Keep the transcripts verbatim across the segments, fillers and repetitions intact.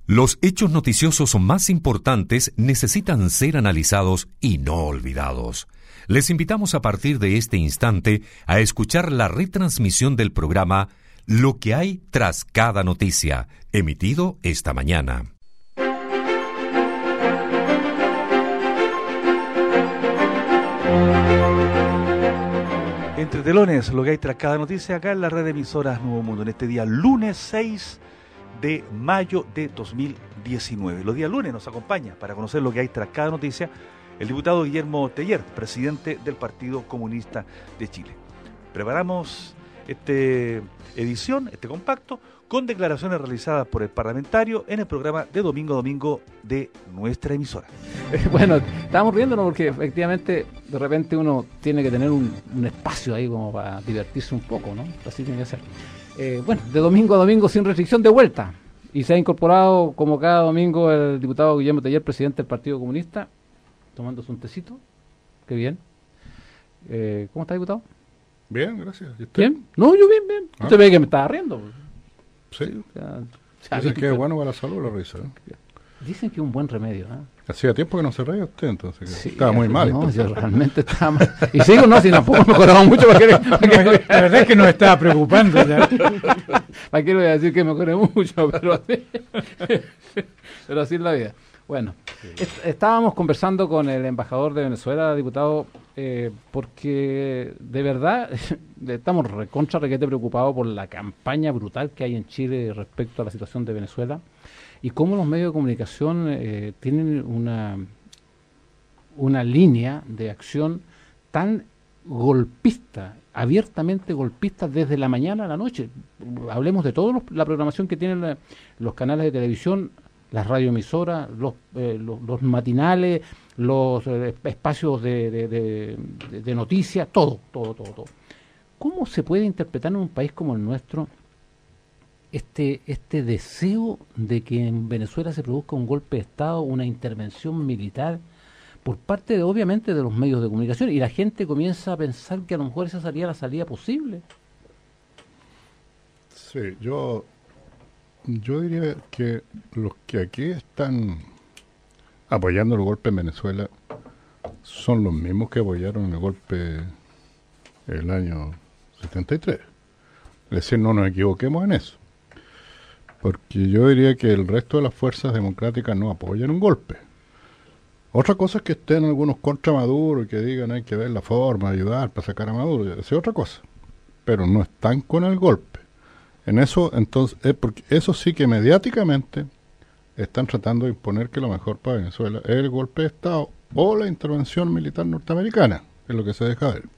Los hechos noticiosos más importantes necesitan ser analizados y no olvidados. Les invitamos a partir de este instante a escuchar la retransmisión del programa Lo que hay tras cada noticia, emitido esta mañana. Entre telones, lo que hay tras cada noticia acá en la red de emisoras Nuevo Mundo, en este día lunes seis de mayo de dos mil diecinueve. Los días lunes nos acompaña para conocer lo que hay tras cada noticia el diputado Guillermo Teller, presidente del Partido Comunista de Chile. Preparamos esta edición, este compacto, con declaraciones realizadas por el parlamentario en el programa de Domingo a Domingo de nuestra emisora. Bueno, estábamos riéndonos porque efectivamente de repente uno tiene que tener un, un espacio ahí como para divertirse un poco, ¿no? Así tiene que ser. Eh, bueno, de domingo a domingo sin restricción de vuelta. Y se ha incorporado como cada domingo el diputado Guillermo Teller, presidente del Partido Comunista, tomándose un tecito. Qué bien. Eh, ¿Cómo está, diputado? Bien, gracias. ¿Y usted? ¿Bien? No, yo bien, bien. ¿Ah? Usted ve que me estaba riendo. Sí. sí o sea, Dicen que es bueno para la salud la risa, ¿eh? Dicen que es un buen remedio, ¿eh? Hacía tiempo que no se reía usted, entonces. Que Sí, estaba muy mal. No, yo realmente estaba mal. Y sigo, no, si tampoco mejoraba mucho. ¿Para qué, para qué, no, la verdad es que nos estaba preocupando ya. ¿Para qué le voy a decir que mejore mucho? Pero así, pero así es la vida. Bueno, est estábamos conversando con el embajador de Venezuela, diputado, eh, porque de verdad estamos recontra requete preocupados por la campaña brutal que hay en Chile respecto a la situación de Venezuela y cómo los medios de comunicación eh, tienen una, una línea de acción tan golpista, abiertamente golpista desde la mañana a la noche. Hablemos de toda la programación que tienen la, los canales de televisión, las radioemisoras, los, eh, los, los matinales, los eh, espacios de, de, de, de, de noticias, todo, todo, todo, todo. ¿Cómo se puede interpretar en un país como el nuestro este, este deseo de que en Venezuela se produzca un golpe de Estado, una intervención militar por parte, de, obviamente, de los medios de comunicación, y la gente comienza a pensar que a lo mejor esa sería la salida posible? Sí, yo... Yo diría que los que aquí están apoyando el golpe en Venezuela son los mismos que apoyaron el golpe el año setenta y tres. Es decir, no nos equivoquemos en eso. Porque yo diría que el resto de las fuerzas democráticas no apoyan un golpe. Otra cosa es que estén algunos contra Maduro y que digan hay que ver la forma de ayudar para sacar a Maduro. Esa es otra cosa. Pero no están con el golpe. En eso, entonces, es porque eso sí que mediáticamente están tratando de imponer que lo mejor para Venezuela es el golpe de Estado o la intervención militar norteamericana, es lo que se deja ver.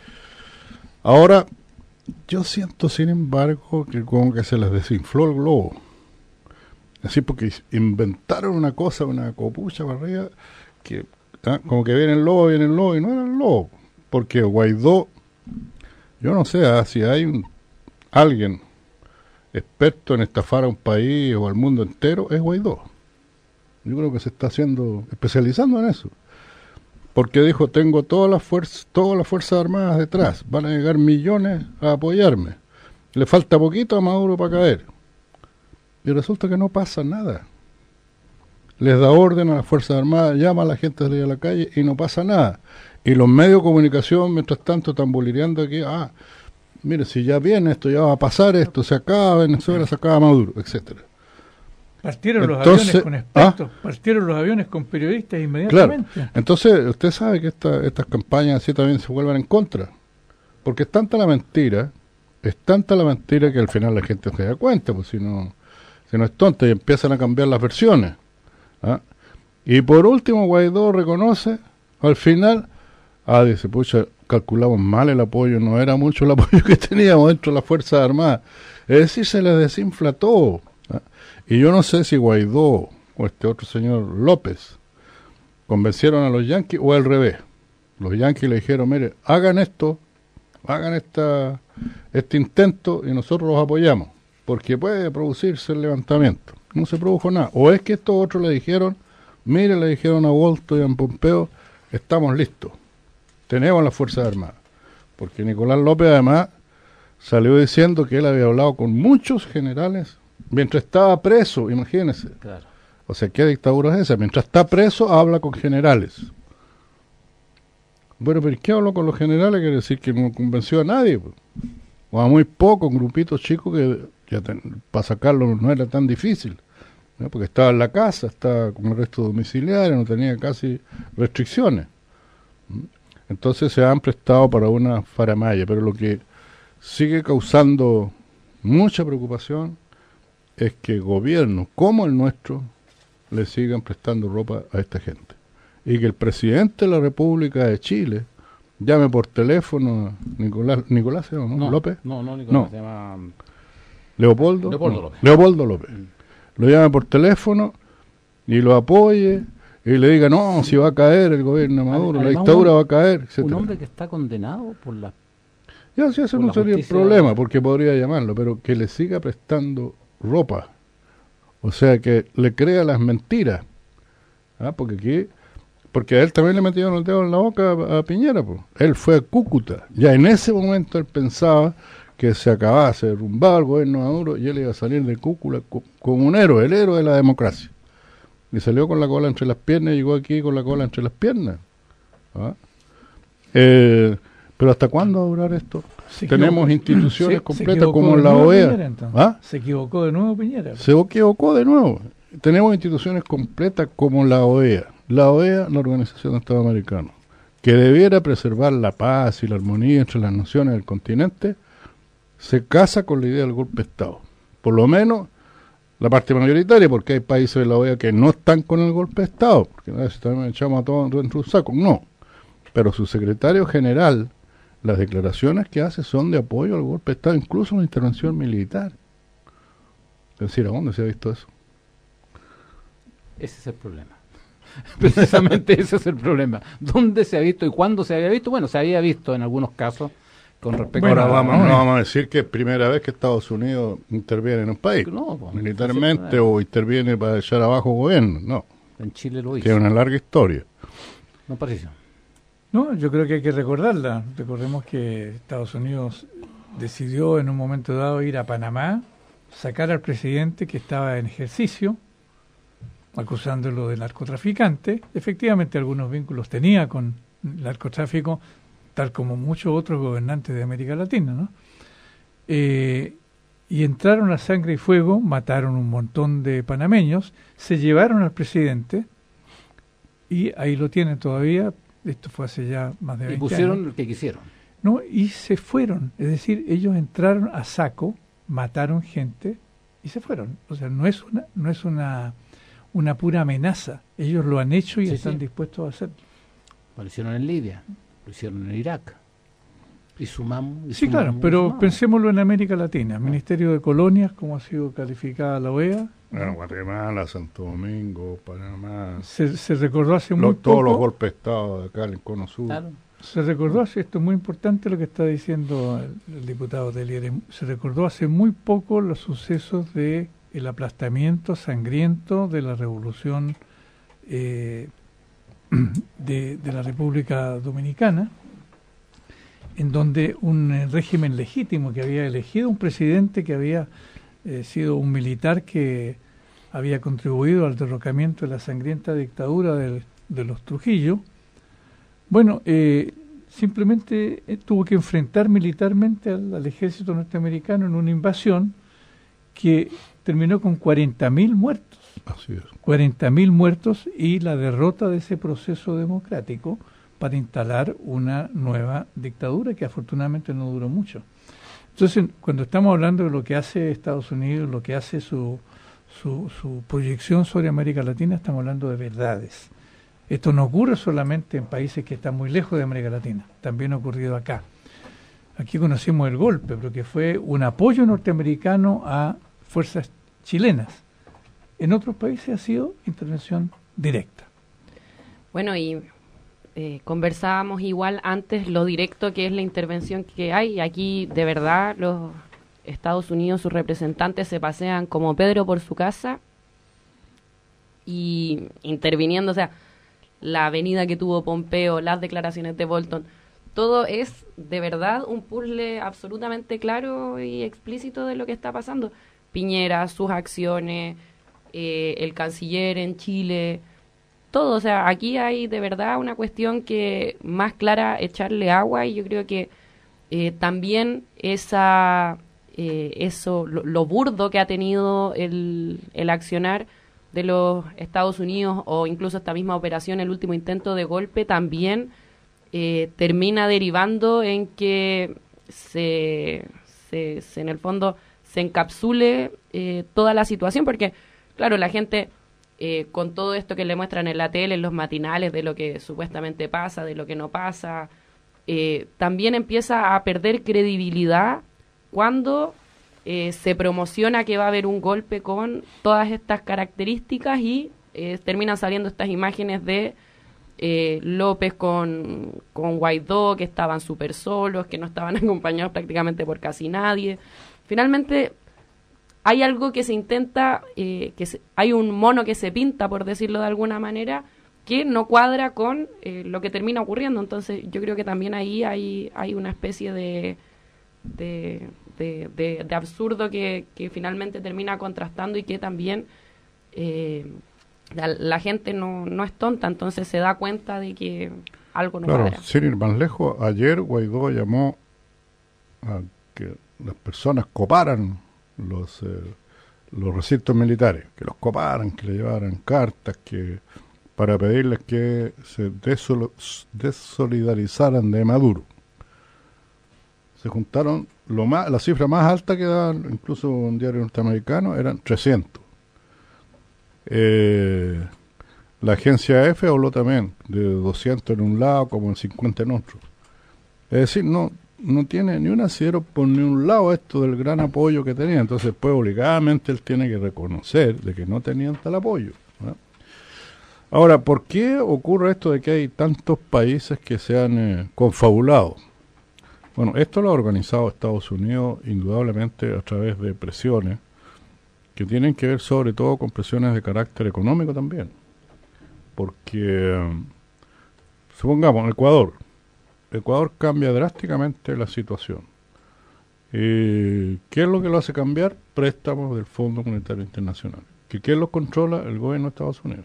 Ahora, yo siento, sin embargo, que como que se les desinfló el globo. Así porque inventaron una cosa, una copucha para arriba, que ¿ah? como que viene el lobo, viene el lobo, y no era el lobo. Porque Guaidó, yo no sé ¿ah? si hay un, alguien experto en estafar a un país o al mundo entero, es Guaidó. Yo creo que se está haciendo, especializando en eso. Porque dijo, tengo todas las fuerzas, todas las fuerzas armadas detrás, van a llegar millones a apoyarme. Le falta poquito a Maduro para caer. Y resulta que no pasa nada. Les da orden a las fuerzas armadas, llama a la gente a salir a la calle y no pasa nada. Y los medios de comunicación, mientras tanto, están bulireando aquí, ah, mire, si ya viene esto, ya va a pasar esto, se acaba Venezuela, se acaba Maduro, etcétera. Partieron entonces, los aviones con expertos, ¿ah? partieron los aviones con periodistas inmediatamente. Claro. Entonces, usted sabe que esta, estas campañas así también se vuelven en contra, porque es tanta la mentira, es tanta la mentira que al final la gente se da cuenta, pues si no, si no es tonta y empiezan a cambiar las versiones. ¿Ah? Y por último, Guaidó reconoce, al final, ah, dice, pucha, calculamos mal el apoyo, no era mucho el apoyo que teníamos dentro de las Fuerzas Armadas. Es decir, se les desinfla todo. ¿Ah? Y yo no sé si Guaidó o este otro señor López convencieron a los yanquis o al revés. Los yanquis le dijeron, mire, hagan esto, hagan esta, este intento y nosotros los apoyamos, porque puede producirse el levantamiento. No se produjo nada. O es que estos otros le dijeron, mire, le dijeron a Bolto y a Pompeo, estamos listos. Tenemos las Fuerzas Armadas. Porque Nicolás López además salió diciendo que él había hablado con muchos generales mientras estaba preso, imagínense. Claro. O sea, ¿qué dictadura es esa? Mientras está preso, habla con generales. Bueno, pero ¿qué habló con los generales? Quiere decir que no convenció a nadie, pues. O a muy pocos, grupitos chicos que ya ten, para sacarlo no era tan difícil, ¿no? Porque estaba en la casa, estaba con arresto domiciliario, no tenía casi restricciones. Entonces se han prestado para una faramalla, pero lo que sigue causando mucha preocupación es que gobiernos como el nuestro le sigan prestando ropa a esta gente. Y que el presidente de la República de Chile llame por teléfono a Nicolás, Nicolás ¿no? No, López. No, no, Nicolás, No. se llama Leopoldo. Leopoldo no, López. Leopoldo López. Lo llame por teléfono y lo apoye y le diga, no, si va a caer el gobierno de Maduro, la Además, dictadura un- va a caer, etcétera. un hombre que está condenado por la... Ya, sí, ese por no la sería el justicia. problema, porque podría llamarlo, pero que le siga prestando ropa. O sea, que le crea las mentiras. ¿Ah? Porque aquí, porque a él también le metieron el dedo en la boca a, a Piñera, pues. Él fue a Cúcuta. Ya en ese momento él pensaba que se acababa, se derrumbaba el gobierno de Maduro y él iba a salir de Cúcuta co- como un héroe, el héroe de la democracia. Y salió con la cola entre las piernas y llegó aquí con la cola entre las piernas. ¿Ah? Eh, pero ¿hasta cuándo va a durar esto? Se Tenemos equivocó. instituciones Se- se completas equivocó como de la nuevo O E A. Piñera, entonces. ¿Ah? Se equivocó de nuevo Piñera. Se equivocó de nuevo. Tenemos instituciones completas como la O E A. La O E A, la Organización de Estados Americanos, que debiera preservar la paz y la armonía entre las naciones del continente, se casa con la idea del golpe de Estado. Por lo menos la parte mayoritaria, porque hay países de la O E A que no están con el golpe de Estado, porque a veces también echamos a todos dentro de un saco. No. Pero su secretario general, las declaraciones que hace son de apoyo al golpe de Estado, incluso una intervención militar. Es decir, ¿a dónde se ha visto eso? Ese es el problema. Precisamente ese es el problema. ¿Dónde se ha visto y cuándo se había visto? Bueno, se había visto en algunos casos con respecto Bueno, a... Ahora vamos, no, no no. vamos a decir que es primera vez que Estados Unidos interviene en un país, No, pues, militarmente, sí, o interviene para echar abajo gobierno. No, en Chile lo hizo. tiene una larga historia. No pareció. No, yo creo que hay que recordarla. Recordemos que Estados Unidos decidió en un momento dado ir a Panamá, sacar al presidente que estaba en ejercicio, acusándolo de narcotraficante. Efectivamente, algunos vínculos tenía con el narcotráfico, tal como muchos otros gobernantes de América Latina, ¿no? Eh, y entraron a sangre y fuego, mataron un montón de panameños, se llevaron al presidente y ahí lo tienen todavía. Esto fue hace ya más de Y veinte pusieron años. el que quisieron. No, y se fueron. Es decir, ellos entraron a saco, mataron gente y se fueron. O sea, no es una, no es una, una pura amenaza. Ellos lo han hecho y Sí, están sí. dispuestos a hacerlo. Lo hicieron en Libia, lo hicieron en Irak. Y sumamos. Y Sí, sumamos, claro, y pero sumamos. pensémoslo en América Latina. Ministerio de Colonias, como ha sido calificada la O E A. Bueno, Guatemala, Santo Domingo, Panamá, Se, se recordó hace muy lo- todos los poco. golpes de Estado de acá en el Cono Sur. Claro. Se recordó hace, esto es muy importante lo que está diciendo el, el diputado Telier, se recordó hace muy poco los sucesos de el aplastamiento sangriento de la revolución eh, de, de la República Dominicana, en donde un eh, régimen legítimo que había elegido un presidente que había eh, sido un militar que había contribuido al derrocamiento de la sangrienta dictadura del- de los Trujillo, bueno, eh, simplemente eh, tuvo que enfrentar militarmente al, al ejército norteamericano en una invasión que terminó con cuarenta mil muertos, Así es. cuarenta mil muertos y la derrota de ese proceso democrático para instalar una nueva dictadura que afortunadamente no duró mucho. Entonces, cuando estamos hablando de lo que hace Estados Unidos, lo que hace su, su, su proyección sobre América Latina, estamos hablando de verdades. Esto no ocurre solamente en países que están muy lejos de América Latina, también ha ocurrido acá. Aquí conocimos el golpe, pero que fue un apoyo norteamericano a fuerzas chilenas. En otros países ha sido intervención directa. Bueno, y eh, conversábamos igual antes lo directo que es la intervención que hay. Aquí, de verdad, los Estados Unidos, sus representantes se pasean como Pedro por su casa y interviniendo, o sea, la avenida que tuvo Pompeo, las declaraciones de Bolton, todo es de verdad un puzzle absolutamente claro y explícito de lo que está pasando. Piñera, sus acciones, eh, el canciller en Chile, todo. O sea, aquí hay de verdad una cuestión que más clara echarle agua, y yo creo que eh, también esa eh, eso lo, lo burdo que ha tenido el, el accionar de los Estados Unidos, o incluso esta misma operación, el último intento de golpe, también eh, termina derivando en que se, se, se en el fondo se encapsule eh, toda la situación, porque claro, la gente eh, con todo esto que le muestran en la tele, en los matinales, de lo que supuestamente pasa, de lo que no pasa, eh, también empieza a perder credibilidad cuando Eh, se promociona que va a haber un golpe con todas estas características, y eh, terminan saliendo estas imágenes de eh, López con, con Guaidó, que estaban súper solos, que no estaban acompañados prácticamente por casi nadie. Finalmente hay algo que se intenta, eh, que se, hay un mono que se pinta, por decirlo de alguna manera, que no cuadra con eh, lo que termina ocurriendo. Entonces yo creo que también ahí hay, hay una especie de... de De, de, de absurdo que, que finalmente termina contrastando, y que también eh, la, la gente no, no es tonta, entonces se da cuenta de que algo no claro, cuadra. Sin ir más lejos, ayer Guaidó llamó a que las personas coparan los eh, los recintos militares, que los coparan, que le llevaran cartas, que para pedirles que se desol- desolidarizaran de Maduro. Se juntaron, lo más, la cifra más alta que daban, incluso un diario norteamericano, eran trescientos. Eh, la agencia F habló también de doscientos en un lado, como en cincuenta en otro. Es decir, no no tiene ni un asidero por ni un lado esto del gran apoyo que tenía. Entonces, pues, obligadamente él tiene que reconocer de que no tenían tal apoyo, ¿no? Ahora, ¿por qué ocurre esto de que hay tantos países que se han eh, confabulado? Bueno, esto lo ha organizado Estados Unidos indudablemente a través de presiones que tienen que ver sobre todo con presiones de carácter económico también. Porque, supongamos, Ecuador. Ecuador cambia drásticamente la situación. Eh, ¿Qué es lo que lo hace cambiar? Préstamos del Fondo Monetario Internacional. ¿Que ¿Quién los controla? El gobierno de Estados Unidos.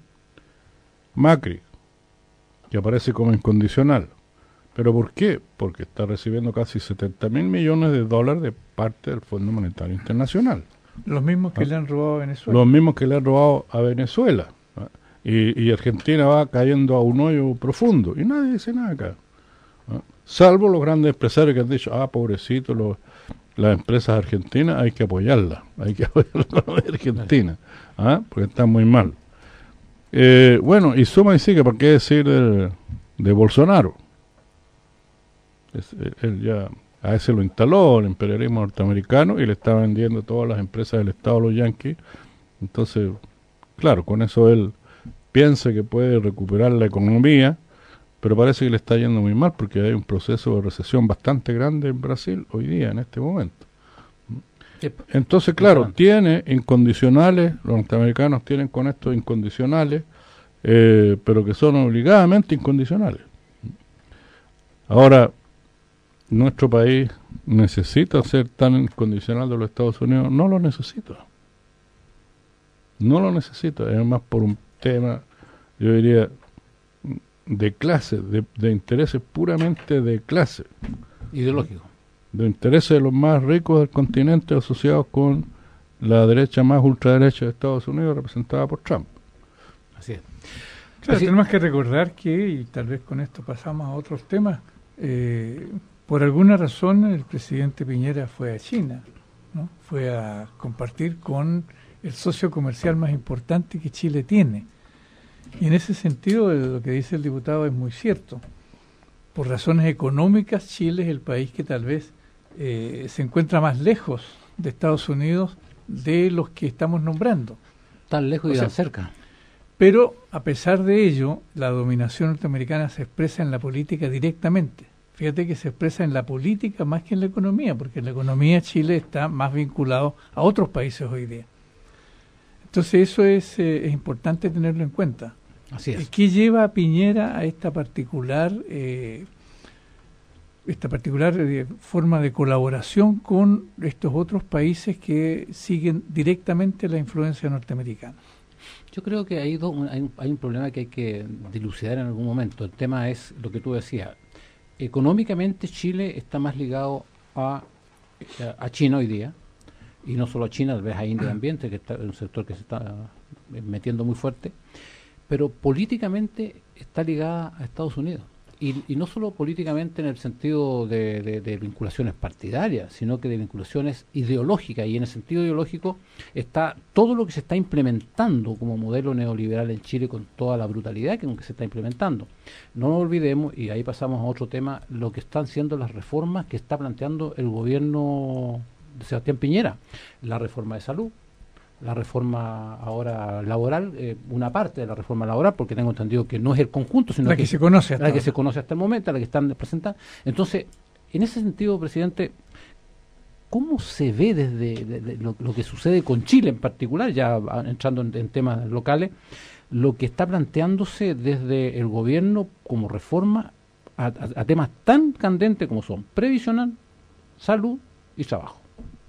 Macri, que aparece como incondicional. ¿Pero por qué? Porque está recibiendo casi setenta mil millones de dólares de parte del Fondo Monetario Internacional. Los mismos que ¿Ah? le han robado a Venezuela. Los mismos que le han robado a Venezuela. ¿Ah? Y, y Argentina va cayendo a un hoyo profundo. Y nadie dice nada acá. ¿Ah? Salvo los grandes empresarios que han dicho, ah, pobrecito, los, las empresas argentinas hay que apoyarlas. Hay que apoyar la economía argentina. ¿Ah? Porque están muy mal. Eh, bueno, y suma y sigue, ¿por qué decir de, de Bolsonaro? Es, él ya a ese lo instaló el imperialismo norteamericano y le está vendiendo todas las empresas del Estado a los yanquis. Entonces, claro, con eso él piensa que puede recuperar la economía, pero parece que le está yendo muy mal porque hay un proceso de recesión bastante grande en Brasil hoy día, en este momento. Entonces, claro, tiene incondicionales, los norteamericanos tienen con estos incondicionales, eh, pero que son obligadamente incondicionales. Ahora, ¿nuestro país necesita ser tan incondicional de los Estados Unidos? No lo necesita. No lo necesita. Es más por un tema, yo diría, de clase, de, de intereses puramente de clase. Ideológico. De intereses de los más ricos del continente asociados con la derecha más ultraderecha de Estados Unidos representada por Trump. Así es. Claro, Así, tenemos que recordar que, y tal vez con esto pasamos a otros temas, eh, por alguna razón el presidente Piñera fue a China, ¿no? Fue a compartir con el socio comercial más importante que Chile tiene. Y en ese sentido lo que dice el diputado es muy cierto. Por razones económicas, Chile es el país que tal vez eh, se encuentra más lejos de Estados Unidos de los que estamos nombrando. Tan lejos O y sea, tan cerca. Pero, a pesar de ello, la dominación norteamericana se expresa en la política directamente. Fíjate que se expresa en la política más que en la economía, porque en la economía Chile está más vinculado a otros países hoy día. Entonces eso es, eh, es importante tenerlo en cuenta. Así es. ¿Qué lleva a Piñera a esta particular eh, esta particular eh, forma de colaboración con estos otros países que siguen directamente la influencia norteamericana. Yo creo que hay, dos, hay, un, hay un problema que hay que dilucidar en algún momento. El tema es lo que tú decías. Económicamente Chile está más ligado a, a China hoy día, y no solo a China, tal vez a India también, que está un sector que se está metiendo muy fuerte, pero políticamente está ligada a Estados Unidos. Y, y no solo políticamente en el sentido de, de, de vinculaciones partidarias, sino que de vinculaciones ideológicas, y en el sentido ideológico está todo lo que se está implementando como modelo neoliberal en Chile con toda la brutalidad que, que se está implementando. No nos olvidemos, y ahí pasamos a otro tema, lo que están siendo las reformas que está planteando el gobierno de Sebastián Piñera, la reforma de salud, la reforma ahora laboral, eh, una parte de la reforma laboral, porque tengo entendido que no es el conjunto, sino la que, que se conoce hasta la que ahora. se conoce hasta el momento, la que están presentando. Entonces, en ese sentido, presidente, ¿cómo se ve desde de, de lo, lo que sucede con Chile en particular, ya entrando en, en temas locales, lo que está planteándose desde el gobierno como reforma a, a, a temas tan candentes como son previsional, salud y trabajo?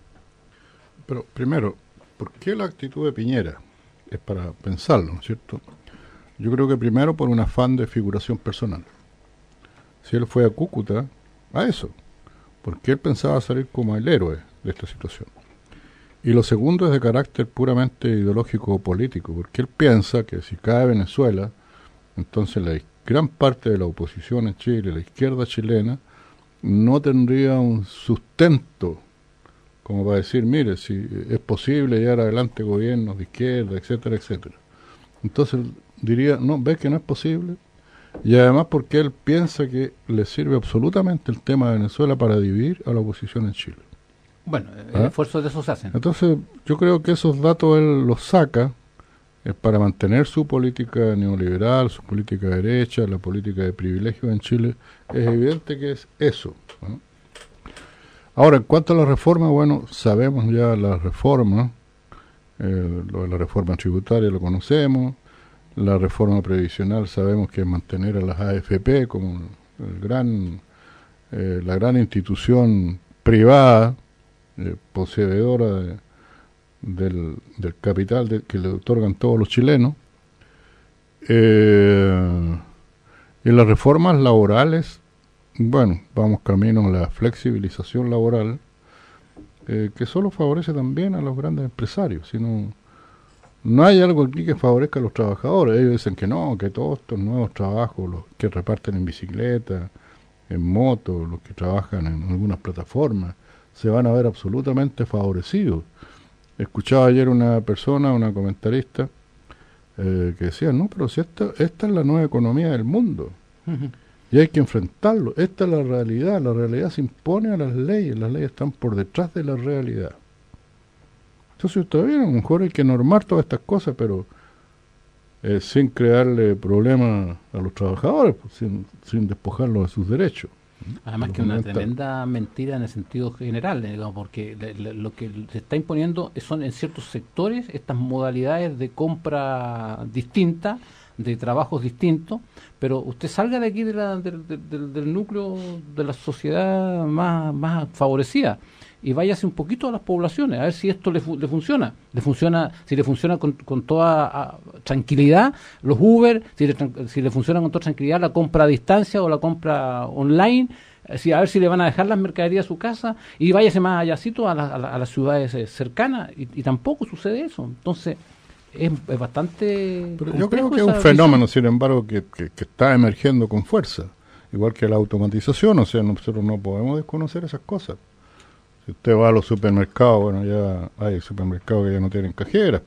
Pero primero, ¿por qué la actitud de Piñera? Es para pensarlo, ¿no es cierto? Yo creo que primero por un afán de figuración personal. Si él fue a Cúcuta, a eso, porque él pensaba salir como el héroe de esta situación. Y lo segundo es de carácter puramente ideológico o político, porque él piensa que si cae Venezuela, entonces la gran parte de la oposición en Chile, la izquierda chilena, no tendría un sustento como para decir, mire, si es posible llevar adelante gobiernos de izquierda, etcétera, etcétera. Entonces diría, no, ves que no es posible, y además porque él piensa que le sirve absolutamente el tema de Venezuela para dividir a la oposición en Chile. Bueno, el ¿Ah? esfuerzo de eso se hacen. Entonces yo creo que esos datos él los saca eh, para mantener su política neoliberal, su política derecha, la política de privilegios en Chile. Es evidente que es eso, ¿no? Ahora, en cuanto a la reforma, bueno, sabemos ya la reforma, eh, lo de la reforma tributaria lo conocemos, la reforma previsional sabemos que es mantener a las A F P como el gran, eh, la gran institución privada, eh, poseedora de, del, del capital de, que le otorgan todos los chilenos. Eh, y las reformas laborales, bueno, vamos camino a la flexibilización laboral, eh, que solo favorece también a los grandes empresarios. Sino, no hay algo aquí que favorezca a los trabajadores. Ellos dicen que no, que todos estos nuevos trabajos, los que reparten en bicicleta, en moto, los que trabajan en algunas plataformas, se van a ver absolutamente favorecidos. Escuchaba ayer una persona, una comentarista, eh, que decía, no, pero si esta, esta es la nueva economía del mundo. Uh-huh. Y hay que enfrentarlo. Esta es la realidad. La realidad se impone a las leyes. Las leyes están por detrás de la realidad. Entonces, todavía a lo mejor hay que normar todas estas cosas, pero eh, sin crearle problemas a los trabajadores, pues, sin, sin despojarlos de sus derechos. Además que una tremenda mentira en el sentido general, digamos, porque le, le, lo que se está imponiendo son en ciertos sectores estas modalidades de compra distintas, de trabajos distintos, pero usted salga de aquí de la, de, de, de, del núcleo de la sociedad más, más favorecida y váyase un poquito a las poblaciones a ver si esto le, fu le funciona, le funciona, si le funciona con, con toda a, tranquilidad los Uber, si le, si le funciona con toda tranquilidad la compra a distancia o la compra online, si, a ver si le van a dejar las mercaderías a su casa, y váyase más allácito a, la, a, la, a las ciudades eh, cercanas, y, y tampoco sucede eso. Entonces Es, es bastante. Pero yo creo que es un fenómeno, visión. Sin embargo, que, que, que está emergiendo con fuerza, igual que la automatización. O sea, nosotros no podemos desconocer esas cosas. Si usted va a los supermercados, bueno, ya hay supermercados que ya no tienen cajeras.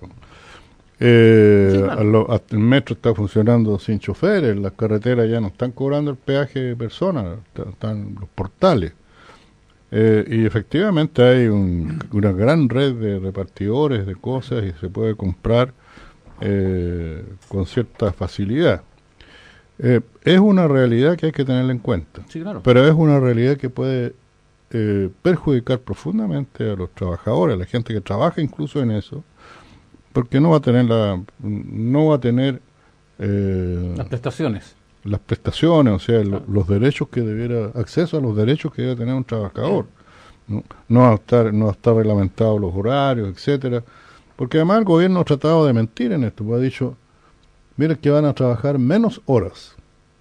Eh, sí, claro. a lo, hasta el metro está funcionando sin choferes, las carreteras ya no están cobrando el peaje de personas, están los portales. Eh, y efectivamente hay un, una gran red de repartidores de cosas y se puede comprar eh, con cierta facilidad. Eh, es una realidad que hay que tenerla en cuenta, sí, claro. Pero es una realidad que puede eh, perjudicar profundamente a los trabajadores, a la gente que trabaja incluso en eso, porque no va a tener la, no va a tener eh, las prestaciones. las prestaciones, o sea, lo, los derechos que debiera, acceso a los derechos que debe tener un trabajador. No, no a estar, no a estar reglamentados los horarios, etcétera, porque además el gobierno ha tratado de mentir en esto, pues ha dicho, miren que van a trabajar menos horas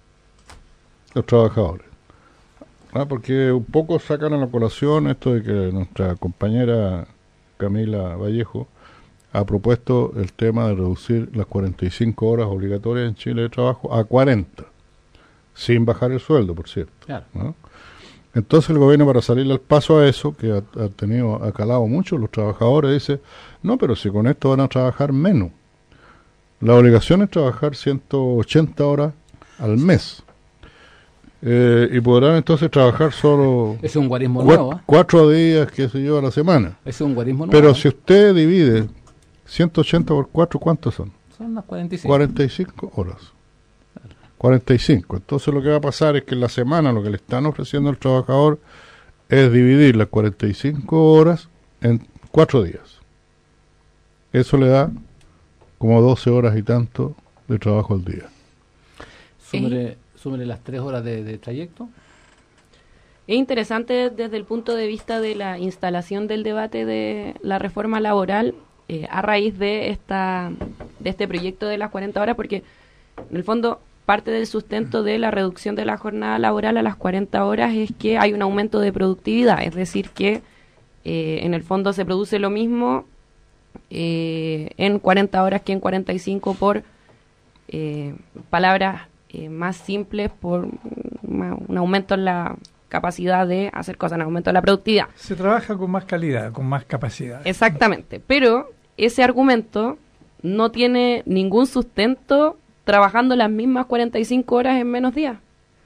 los trabajadores, ¿ah? Porque un poco sacan a la colación esto de que nuestra compañera Camila Vallejo ha propuesto el tema de reducir las cuarenta y cinco horas obligatorias en Chile de trabajo a cuarenta, sin bajar el sueldo, por cierto, Claro. ¿no? Entonces el gobierno, para salirle al paso a eso, que ha, ha tenido, ha calado mucho los trabajadores, dice, no, pero si con esto van a trabajar menos. La obligación es trabajar ciento ochenta horas al mes. Eh, y podrán entonces trabajar solo Es un guarismo cua- nuevo. ¿eh? cuatro días, qué sé yo, a la semana. Es un guarismo nuevo. Pero ¿eh? si usted divide ciento ochenta por cuatro, ¿cuántos son? Son las cuarenta y cinco. cuarenta y cinco horas. cuarenta y cinco. Entonces lo que va a pasar es que en la semana lo que le están ofreciendo al trabajador es dividir las cuarenta y cinco horas en cuatro días. Eso le da como doce horas y tanto de trabajo al día. Súmele, súmele las tres horas de, de trayecto. Es interesante desde el punto de vista de la instalación del debate de la reforma laboral eh, a raíz de esta de este proyecto de las cuarenta horas, porque en el fondo parte del sustento de la reducción de la jornada laboral a las cuarenta horas es que hay un aumento de productividad, es decir, que eh, en el fondo se produce lo mismo eh, en cuarenta horas que en cuarenta y cinco por eh, palabras eh, más simples, por una, un aumento en la capacidad de hacer cosas, un aumento de la productividad. Se trabaja con más calidad, con más capacidad. Exactamente, pero ese argumento no tiene ningún sustento trabajando las mismas cuarenta y cinco horas en menos días.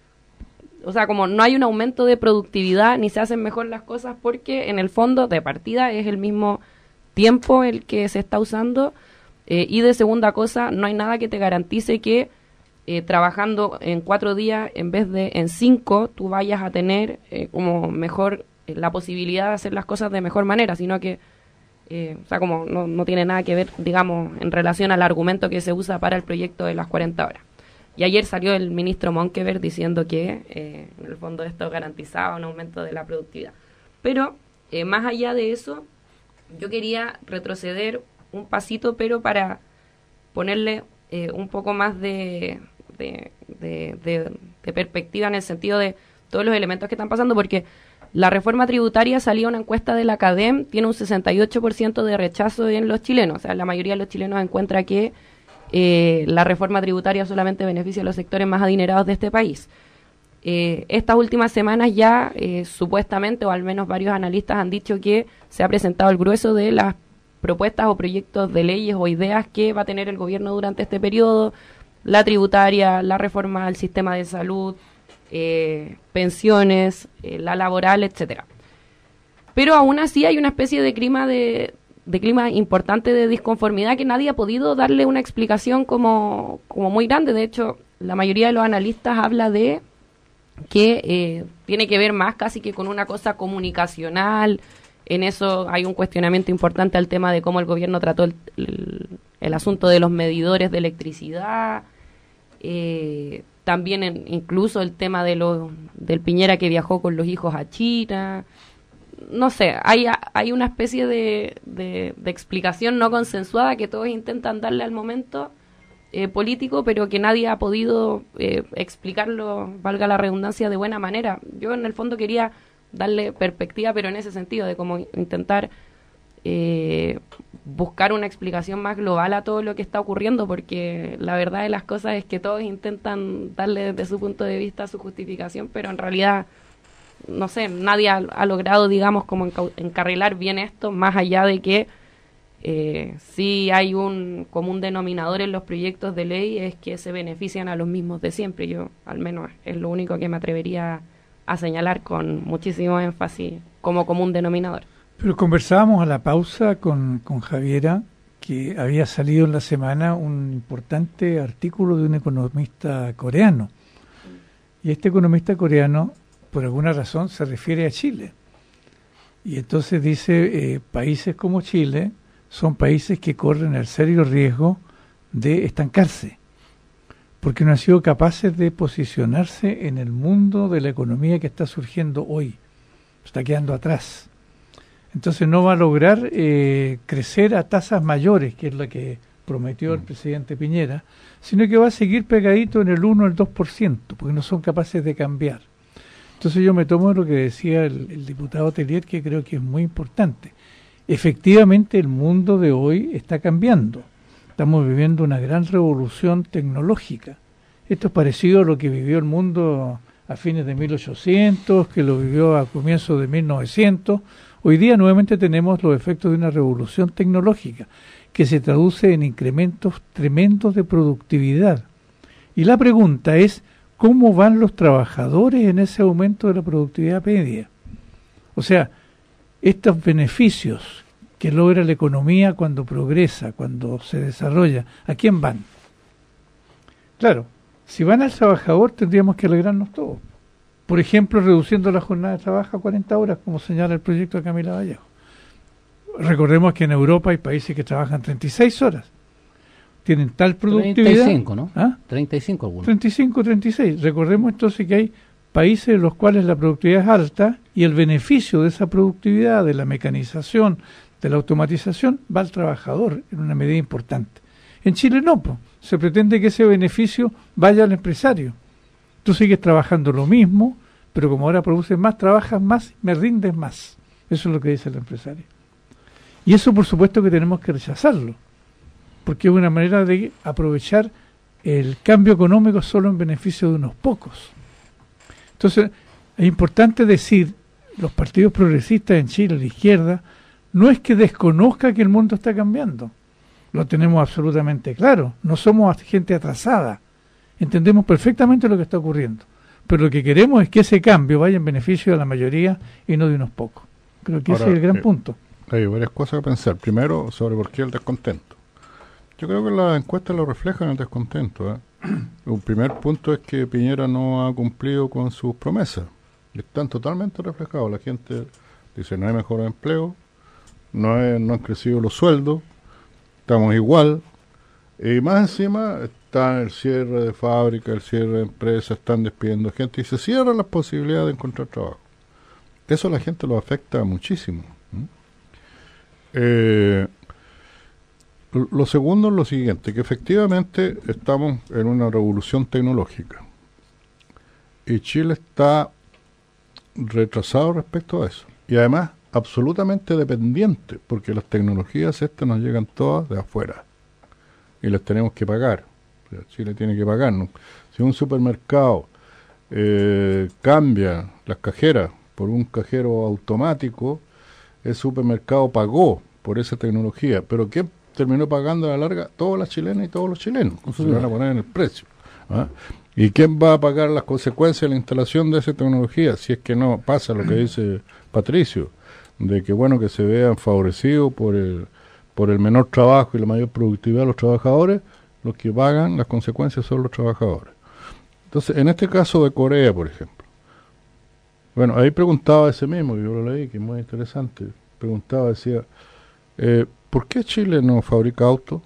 O sea, como no hay un aumento de productividad ni se hacen mejor las cosas, porque en el fondo de partida es el mismo tiempo el que se está usando, eh, y de segunda cosa, no hay nada que te garantice que eh, trabajando en cuatro días en vez de en cinco tú vayas a tener eh, como mejor eh, la posibilidad de hacer las cosas de mejor manera, sino que Eh, o sea, como no, no tiene nada que ver, digamos, en relación al argumento que se usa para el proyecto de las cuarenta horas. Y ayer salió el ministro Monkeberg diciendo que, eh, en el fondo, esto garantizaba un aumento de la productividad. Pero, eh, más allá de eso, yo quería retroceder un pasito, pero para ponerle eh, un poco más de, de, de, de, de perspectiva en el sentido de todos los elementos que están pasando, porque la reforma tributaria, salía una encuesta de la CADEM, tiene un sesenta y ocho por ciento de rechazo en los chilenos. O sea, la mayoría de los chilenos encuentra que eh, la reforma tributaria solamente beneficia a los sectores más adinerados de este país. Eh, estas últimas semanas ya, eh, supuestamente, o al menos varios analistas han dicho que se ha presentado el grueso de las propuestas o proyectos de leyes o ideas que va a tener el gobierno durante este periodo: la tributaria, la reforma al sistema de salud, Eh, pensiones, eh, la laboral, etcétera. Pero aún así hay una especie de clima de, de clima importante de disconformidad que nadie ha podido darle una explicación como, como muy grande. De hecho, la mayoría de los analistas habla de que eh, tiene que ver más casi que con una cosa comunicacional. En eso hay un cuestionamiento importante al tema de cómo el gobierno trató el, el, el asunto de los medidores de electricidad. Eh, También en, incluso el tema de lo, del Piñera que viajó con los hijos a China. No sé, hay, hay una especie de, de, de explicación no consensuada que todos intentan darle al momento eh, político, pero que nadie ha podido eh, explicarlo, valga la redundancia, de buena manera. Yo en el fondo quería darle perspectiva, pero en ese sentido, de cómo intentar eh, buscar una explicación más global a todo lo que está ocurriendo, porque la verdad de las cosas es que todos intentan darle desde su punto de vista su justificación, pero en realidad, no sé, nadie ha, ha logrado, digamos, como enca- encarrilar bien esto, más allá de que eh, sí hay un común denominador en los proyectos de ley, es que se benefician a los mismos de siempre. Yo, al menos, es lo único que me atrevería a señalar con muchísimo énfasis como común denominador. Pero conversábamos a la pausa con, con Javiera, que había salido en la semana un importante artículo de un economista coreano. Y este economista coreano, por alguna razón, se refiere a Chile. Y entonces dice, eh, países como Chile son países que corren el serio riesgo de estancarse. porque no han sido capaces de posicionarse en el mundo de la economía que está surgiendo hoy. Está quedando atrás. Entonces no va a lograr eh, crecer a tasas mayores, que es lo que prometió el presidente Piñera, sino que va a seguir pegadito en el uno o el dos por ciento, porque no son capaces de cambiar. Entonces yo me tomo lo que decía el, el diputado Tellier, que creo que es muy importante. Efectivamente el mundo de hoy está cambiando. Estamos viviendo una gran revolución tecnológica. Esto es parecido a lo que vivió el mundo a fines de mil ochocientos, que lo vivió a comienzos de mil novecientos. Hoy día nuevamente tenemos los efectos de una revolución tecnológica que se traduce en incrementos tremendos de productividad. Y la pregunta es, ¿cómo van los trabajadores en ese aumento de la productividad media? O sea, estos beneficios que logra la economía cuando progresa, cuando se desarrolla, ¿a quién van? Claro, si van al trabajador tendríamos que alegrarnos todos. Por ejemplo, reduciendo la jornada de trabajo a cuarenta horas, como señala el proyecto de Camila Vallejo. Recordemos que en Europa hay países que trabajan treinta y seis horas. Tienen tal productividad. treinta y cinco, ¿no? ¿Ah? treinta y cinco algunos. treinta y cinco, treinta y seis. Recordemos entonces que hay países en los cuales la productividad es alta y el beneficio de esa productividad, de la mecanización, de la automatización, va al trabajador en una medida importante. En Chile no, pues. Se pretende que ese beneficio vaya al empresario. Tú sigues trabajando lo mismo, pero como ahora produces más, trabajas más, me rindes más. Eso es lo que dice el empresario. Y eso por supuesto que tenemos que rechazarlo, porque es una manera de aprovechar el cambio económico solo en beneficio de unos pocos. Entonces, es importante decir, los partidos progresistas en Chile, la izquierda, no es que desconozca que el mundo está cambiando. Lo tenemos absolutamente claro. No somos gente atrasada. Entendemos perfectamente lo que está ocurriendo. Pero lo que queremos es que ese cambio vaya en beneficio de la mayoría y no de unos pocos. Creo que Ahora, ese es el gran eh, punto. Hay varias cosas que pensar. Primero, sobre por qué el descontento. Yo creo que las encuestas lo reflejan el descontento. ¿eh? Un primer punto es que Piñera no ha cumplido con sus promesas. Están totalmente reflejados. La gente dice, no hay mejor empleo, no, hay, no han crecido los sueldos, estamos igual. Y más encima está el cierre de fábricas, el cierre de empresas, están despidiendo gente y se cierran las posibilidades de encontrar trabajo. Eso a la gente lo afecta muchísimo. ¿Mm? Eh, lo segundo es lo siguiente, que efectivamente estamos en una revolución tecnológica y Chile está retrasado respecto a eso y además absolutamente dependiente, porque las tecnologías estas nos llegan todas de afuera y las tenemos que pagar. O sea, Chile tiene que pagarnos. Si un supermercado eh, cambia las cajeras por un cajero automático, el supermercado pagó por esa tecnología, pero ¿quién terminó pagando a la larga? Todas las chilenas y todos los chilenos, se van a poner en el precio. ¿Ah? ¿Y quién va a pagar las consecuencias de la instalación de esa tecnología? Si es que no pasa lo que dice Patricio, de que bueno que se vean favorecidos por el, por el menor trabajo y la mayor productividad de los trabajadores, los que pagan las consecuencias son los trabajadores. Entonces, en este caso de Corea, por ejemplo, bueno, ahí preguntaba ese mismo, yo lo leí, que es muy interesante, preguntaba, decía, eh, ¿por qué Chile no fabrica autos?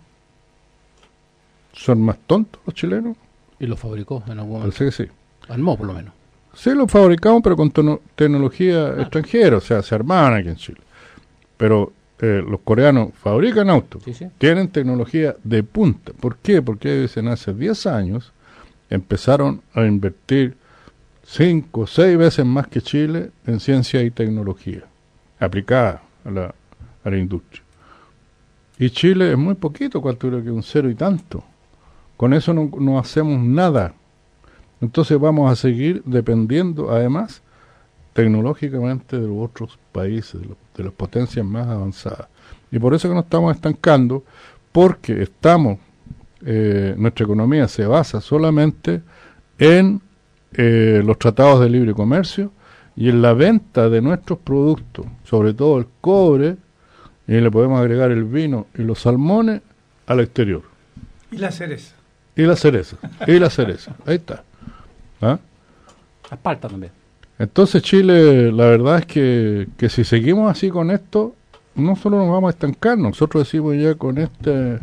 ¿Son más tontos los chilenos? Y lo fabricó en algún momento. Parece que sí. Armó, por lo menos. Sí, lo fabricamos, pero con tono, tecnología ah. extranjera, o sea, se armaban aquí en Chile. Pero eh, los coreanos fabrican autos, sí, sí. tienen tecnología de punta. ¿Por qué? Porque dicen, hace diez años empezaron a invertir cinco, seis veces más que Chile en ciencia y tecnología aplicada a la, a la industria. Y Chile es muy poquito, cuánto creo que un cero y tanto. Con eso no, no hacemos nada. Entonces vamos a seguir dependiendo, además, tecnológicamente de los otros países, de, los, de las potencias más avanzadas. Y por eso que nos estamos estancando, porque estamos, eh, nuestra economía se basa solamente en eh, los tratados de libre comercio y en la venta de nuestros productos, sobre todo el cobre, y le podemos agregar el vino y los salmones al exterior. Y la cereza. Y la cereza, y la cereza, ahí está. ¿Ah? Las paltas también. Entonces Chile, la verdad es que, que si seguimos así con esto, no solo nos vamos a estancar, nosotros decimos ya con este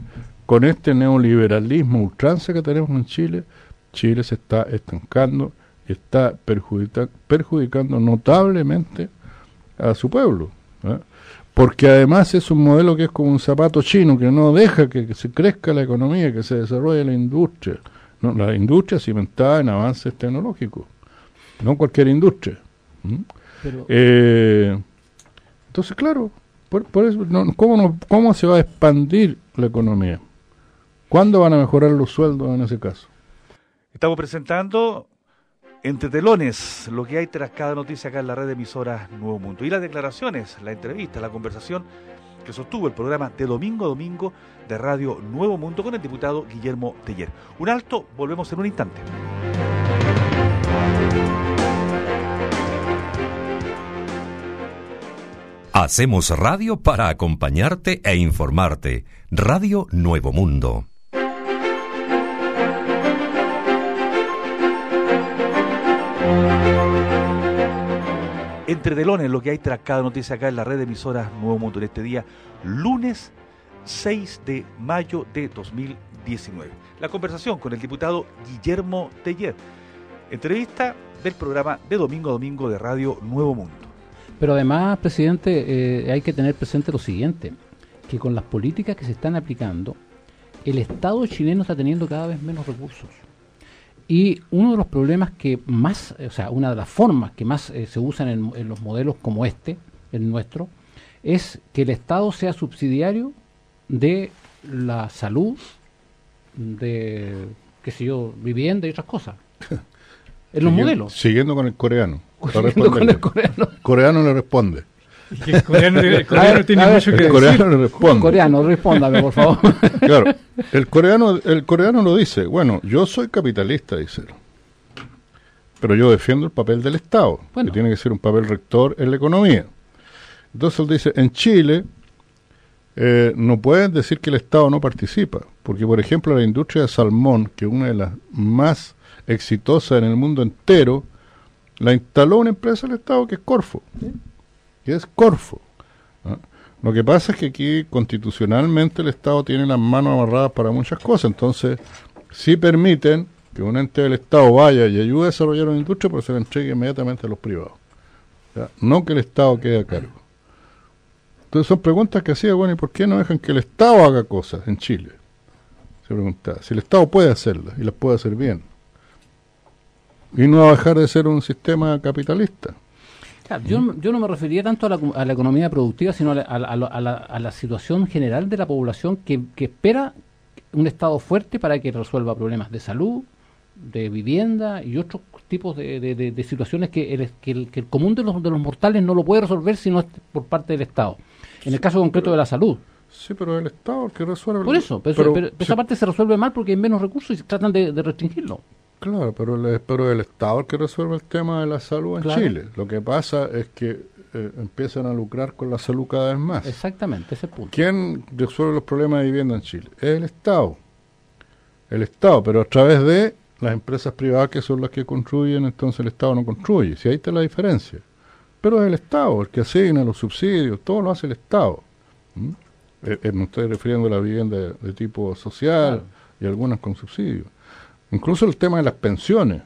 con este neoliberalismo ultranza que tenemos en Chile, Chile se está estancando y está perjudica, perjudicando notablemente a su pueblo, ¿eh? Porque además es un modelo que es como un zapato chino, que no deja que, que se crezca la economía, que se desarrolle la industria. No, la industria cimentada en avances tecnológicos, no cualquier industria. ¿Mm? Pero, eh, entonces, claro, por, por eso, no, ¿cómo, no, ¿cómo se va a expandir la economía? ¿Cuándo van a mejorar los sueldos en ese caso? Estamos presentando Entre Telones, lo que hay tras cada noticia acá en la red de emisoras Nuevo Mundo. Y las declaraciones, la entrevista, la conversación que sostuvo el programa de domingo a domingo de Radio Nuevo Mundo con el diputado Guillermo Teller. Un alto, volvemos en un instante. Hacemos radio para acompañarte e informarte. Radio Nuevo Mundo. Entre Telones, lo que hay tras cada noticia acá en la red de emisoras Nuevo Mundo en este día, lunes seis de mayo de dos mil diecinueve. La conversación con el diputado Guillermo Teller. Entrevista del programa de domingo a domingo de Radio Nuevo Mundo. Pero además, presidente, eh, hay que tener presente lo siguiente, que con las políticas que se están aplicando, el Estado chileno está teniendo cada vez menos recursos. Y uno de los problemas que más, o sea, una de las formas que más eh, se usan en, en los modelos como este, el nuestro, es que el Estado sea subsidiario de la salud, de, qué sé yo, vivienda y otras cosas. En los Sigui- modelos. Siguiendo con el coreano. Siguiendo con el coreano. El coreano le responde. Y el coreano, el coreano ver, tiene a ver, mucho que El decir. coreano le responde. Coreano, respóndame, por favor. Claro, el coreano, el coreano lo dice. Bueno, yo soy capitalista, dice él. Pero yo defiendo el papel del Estado, Bueno. que tiene que ser un papel rector en la economía. Entonces él dice, en Chile eh, no pueden decir que el Estado no participa, porque por ejemplo la industria de salmón, que es una de las más exitosas en el mundo entero, la instaló una empresa del Estado que es Corfo, que es Corfo. ¿Ah? Lo que pasa es que aquí constitucionalmente el Estado tiene las manos amarradas para muchas cosas, entonces sí permiten que un ente del Estado vaya y ayude a desarrollar una industria, pero se la entregue inmediatamente a los privados. ¿Ya? No que el Estado quede a cargo. Entonces son preguntas que hacía, bueno, ¿y por qué no dejan que el Estado haga cosas en Chile? Se preguntaba. Si el Estado puede hacerlas y las puede hacer bien. Y no va a dejar de ser un sistema capitalista. Claro, yo, no- yo no me refería tanto a la, a la economía productiva, sino a la, a la- a la- a la- a la situación general de la población que, que espera un Estado fuerte para que resuelva problemas de salud, de vivienda y otros tipos de, de- de- de situaciones que el, que, el, que el común de los, de los mortales no lo puede resolver si no es por parte del Estado. En el caso concreto de la salud. Sí, pero el Estado el que resuelve... Por eso, pero, pero- pero esa sí, parte se resuelve mal porque hay menos recursos y tratan de, de restringirlo. Claro, pero el, pero el Estado el que resuelve el tema de la salud en Claro. Chile. Lo que pasa es que eh, empiezan a lucrar con la salud cada vez más. Exactamente, ese es el punto. ¿Quién resuelve los problemas de vivienda en Chile? Es el Estado. El Estado, pero a través de las empresas privadas que son las que construyen, entonces el Estado no construye. Si ahí está la diferencia. Pero es el Estado el que asigna los subsidios, todo lo hace el Estado. ¿Mm? Eh, eh, me estoy refiriendo a la vivienda de, de tipo social, Claro. y algunas con subsidios. Incluso el tema de las pensiones.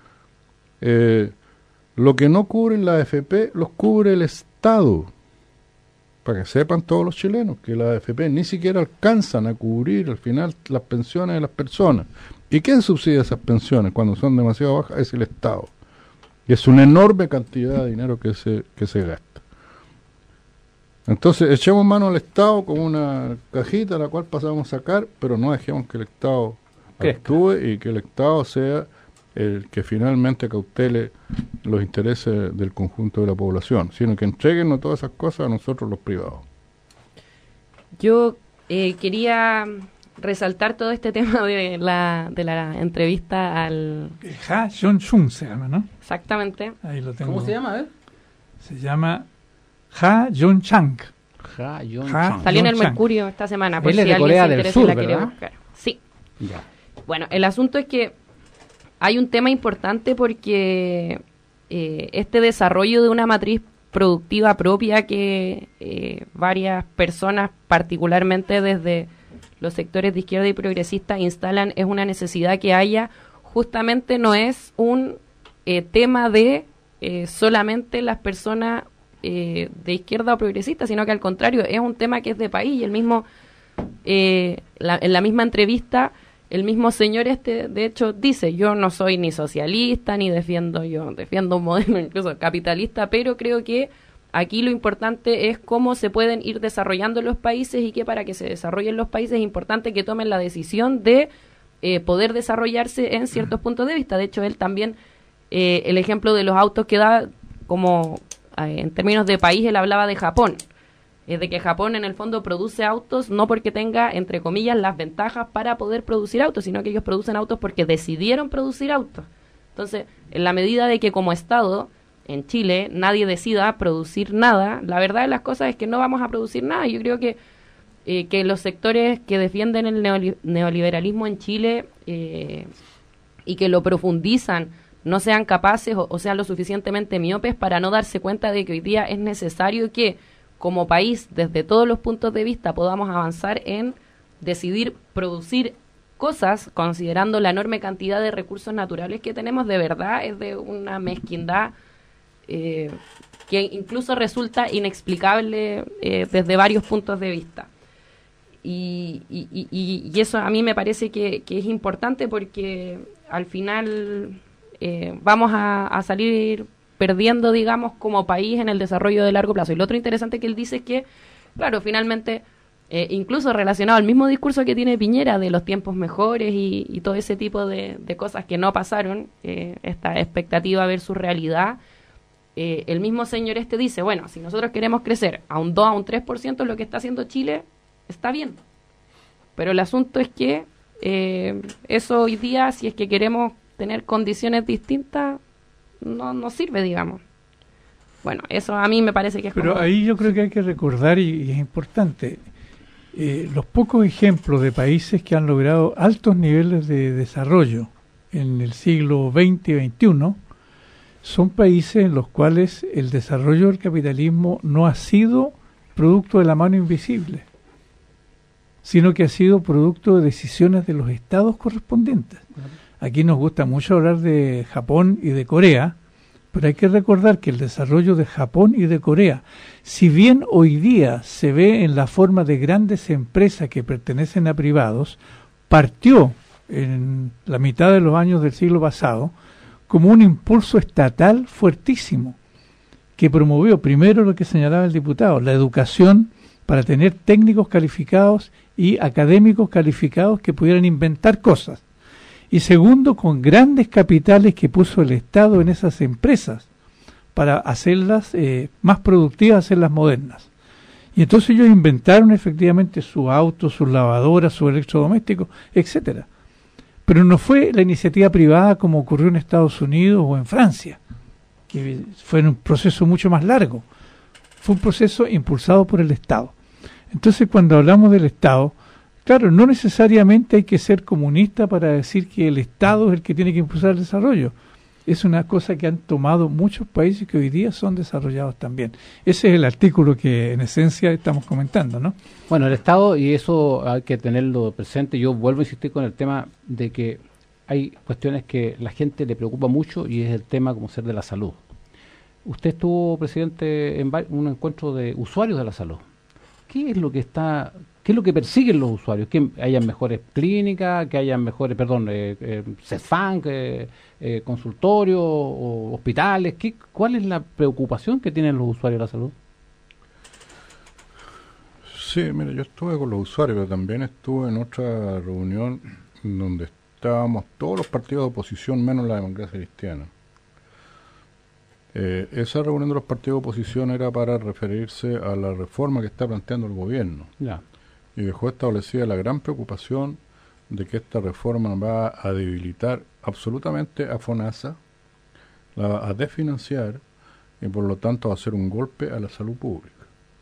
Eh, lo que no cubre la A F P, los cubre el Estado. Para que sepan todos los chilenos que la A F P ni siquiera alcanzan a cubrir al final las pensiones de las personas. ¿Y quién subsidia esas pensiones cuando son demasiado bajas? Es el Estado. Y es una enorme cantidad de dinero que se, que se gasta. Entonces, echemos mano al Estado como una cajita a la cual pasamos a sacar, pero no dejemos que el Estado Crezca. actúe y que el Estado sea el que finalmente cautele los intereses del conjunto de la población, sino que entreguennos todas esas cosas a nosotros los privados. Yo eh, quería resaltar todo este tema de la, de la entrevista al... Ha Jong-chung se llama, ¿no? Exactamente. Ahí lo tengo. ¿Cómo se llama? A ver. Se llama Ha Jong-chang. Ja Yon Ja. Chang. Salió en el Jong-chang. Mercurio esta semana, por Él si es de alguien Corea se del interesa Sur, y la quiere ¿verdad? buscar. Sí. Ya. Bueno, el asunto es que hay un tema importante porque eh, este desarrollo de una matriz productiva propia que eh, varias personas, particularmente desde los sectores de izquierda y progresista instalan es una necesidad que haya, justamente no es un eh, tema de eh, solamente las personas eh, de izquierda o progresista, sino que al contrario, es un tema que es de país, y el mismo, eh, la, en la misma entrevista, el mismo señor este, de hecho, dice, yo no soy ni socialista, ni defiendo, yo defiendo un modelo incluso capitalista, pero creo que aquí lo importante es cómo se pueden ir desarrollando los países, y que para que se desarrollen los países es importante que tomen la decisión de eh, poder desarrollarse en ciertos puntos de vista. De hecho, él también, eh, el ejemplo de los autos que da, como eh, en términos de país, él hablaba de Japón. Es de que Japón en el fondo produce autos no porque tenga, entre comillas, las ventajas para poder producir autos, sino que ellos producen autos porque decidieron producir autos. Entonces, en la medida de que como Estado, en Chile, nadie decida producir nada, la verdad de las cosas es que no vamos a producir nada. Yo creo que, eh, que los sectores que defienden el neoli- neoliberalismo en Chile eh, y que lo profundizan, no sean capaces o, o sean lo suficientemente miopes para no darse cuenta de que hoy día es necesario que como país, desde todos los puntos de vista, podamos avanzar en decidir producir cosas, considerando la enorme cantidad de recursos naturales que tenemos. De verdad es de una mezquindad eh, que incluso resulta inexplicable eh, desde varios puntos de vista. Y, y, y, y eso a mí me parece que, que es importante, porque al final eh, vamos a, a salir perdiendo, digamos, como país en el desarrollo de largo plazo. Y lo otro interesante que él dice es que, claro, finalmente, eh, incluso relacionado al mismo discurso que tiene Piñera de los tiempos mejores y, y todo ese tipo de, de cosas que no pasaron, eh, esta expectativa versus realidad, eh, el mismo señor este dice, bueno, si nosotros queremos crecer a un dos, a un tres por ciento, lo que está haciendo Chile está bien. Pero el asunto es que eh, eso hoy día, si es que queremos tener condiciones distintas, no no sirve, digamos. Bueno, eso a mí me parece que es Pero como... ahí yo creo que hay que recordar, y, y es importante, eh, los pocos ejemplos de países que han logrado altos niveles de desarrollo en el siglo veinte y veintiuno son países en los cuales el desarrollo del capitalismo no ha sido producto de la mano invisible, sino que ha sido producto de decisiones de los estados correspondientes. Aquí nos gusta mucho hablar de Japón y de Corea, pero hay que recordar que el desarrollo de Japón y de Corea, si bien hoy día se ve en la forma de grandes empresas que pertenecen a privados, partió en la mitad de los años del siglo pasado como un impulso estatal fuertísimo, que promovió primero lo que señalaba el diputado, la educación para tener técnicos calificados y académicos calificados que pudieran inventar cosas. Y segundo, con grandes capitales que puso el Estado en esas empresas para hacerlas eh, más productivas, hacerlas modernas. Y entonces ellos inventaron efectivamente sus autos, sus lavadoras, sus electrodomésticos, etcétera. Pero no fue la iniciativa privada como ocurrió en Estados Unidos o en Francia, que fue un proceso mucho más largo. Fue un proceso impulsado por el Estado. Entonces, cuando hablamos del Estado, claro, no necesariamente hay que ser comunista para decir que el Estado es el que tiene que impulsar el desarrollo. Es una cosa que han tomado muchos países que hoy día son desarrollados también. Ese es el artículo que en esencia estamos comentando, ¿no? Bueno, el Estado, y eso hay que tenerlo presente, yo vuelvo a insistir con el tema de que hay cuestiones que la gente le preocupa mucho, y es el tema como ser de la salud. Usted estuvo, presidente, en un encuentro de usuarios de la salud. ¿Qué es lo que está, qué es lo que persiguen los usuarios? Que hayan mejores clínicas, que hayan mejores, perdón, eh, eh, CESFAM, eh, eh, consultorios, o hospitales. ¿Qué, ¿Cuál es la preocupación que tienen los usuarios de la salud? Sí, mira, yo estuve con los usuarios, pero también estuve en otra reunión donde estábamos todos los partidos de oposición menos la Democracia Cristiana. Eh, esa reunión de los partidos de oposición era para referirse a la reforma que está planteando el gobierno. Ya. Y dejó establecida la gran preocupación de que esta reforma va a debilitar absolutamente a FONASA, la va a desfinanciar y por lo tanto va a hacer un golpe a la salud pública.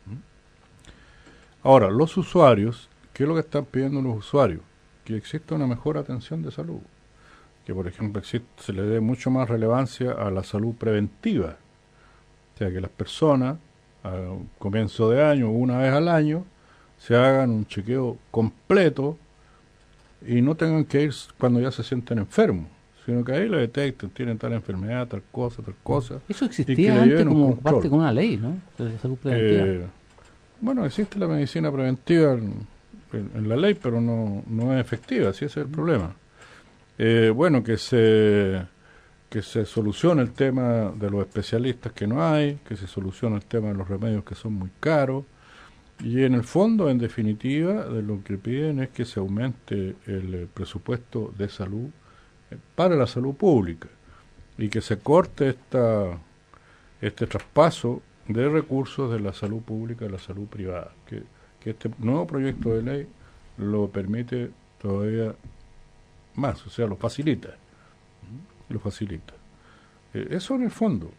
Ahora, los usuarios, ¿qué es lo que están pidiendo los usuarios? Que exista una mejor atención de salud. Que, por ejemplo, existe, se le dé mucho más relevancia a la salud preventiva. O sea, que las personas, a comienzo de año, una vez al año, se hagan un chequeo completo y no tengan que ir cuando ya se sienten enfermos, sino que ahí lo detecten, tienen tal enfermedad, tal cosa, tal cosa. Eso existía antes como parte con una ley, ¿no? De salud preventiva. Eh, bueno, existe la medicina preventiva en, en, en la ley, pero no, no es efectiva, sí, ese es el problema. Eh, bueno, que se que se solucione el tema de los especialistas que no hay, que se solucione el tema de los remedios que son muy caros, y en el fondo, en definitiva, de lo que piden es que se aumente el, el presupuesto de salud eh, para la salud pública y que se corte esta este traspaso de recursos de la salud pública a la salud privada, que, que este nuevo proyecto de ley lo permite todavía más, o sea, lo facilita, lo facilita. Eh, eso en el fondo.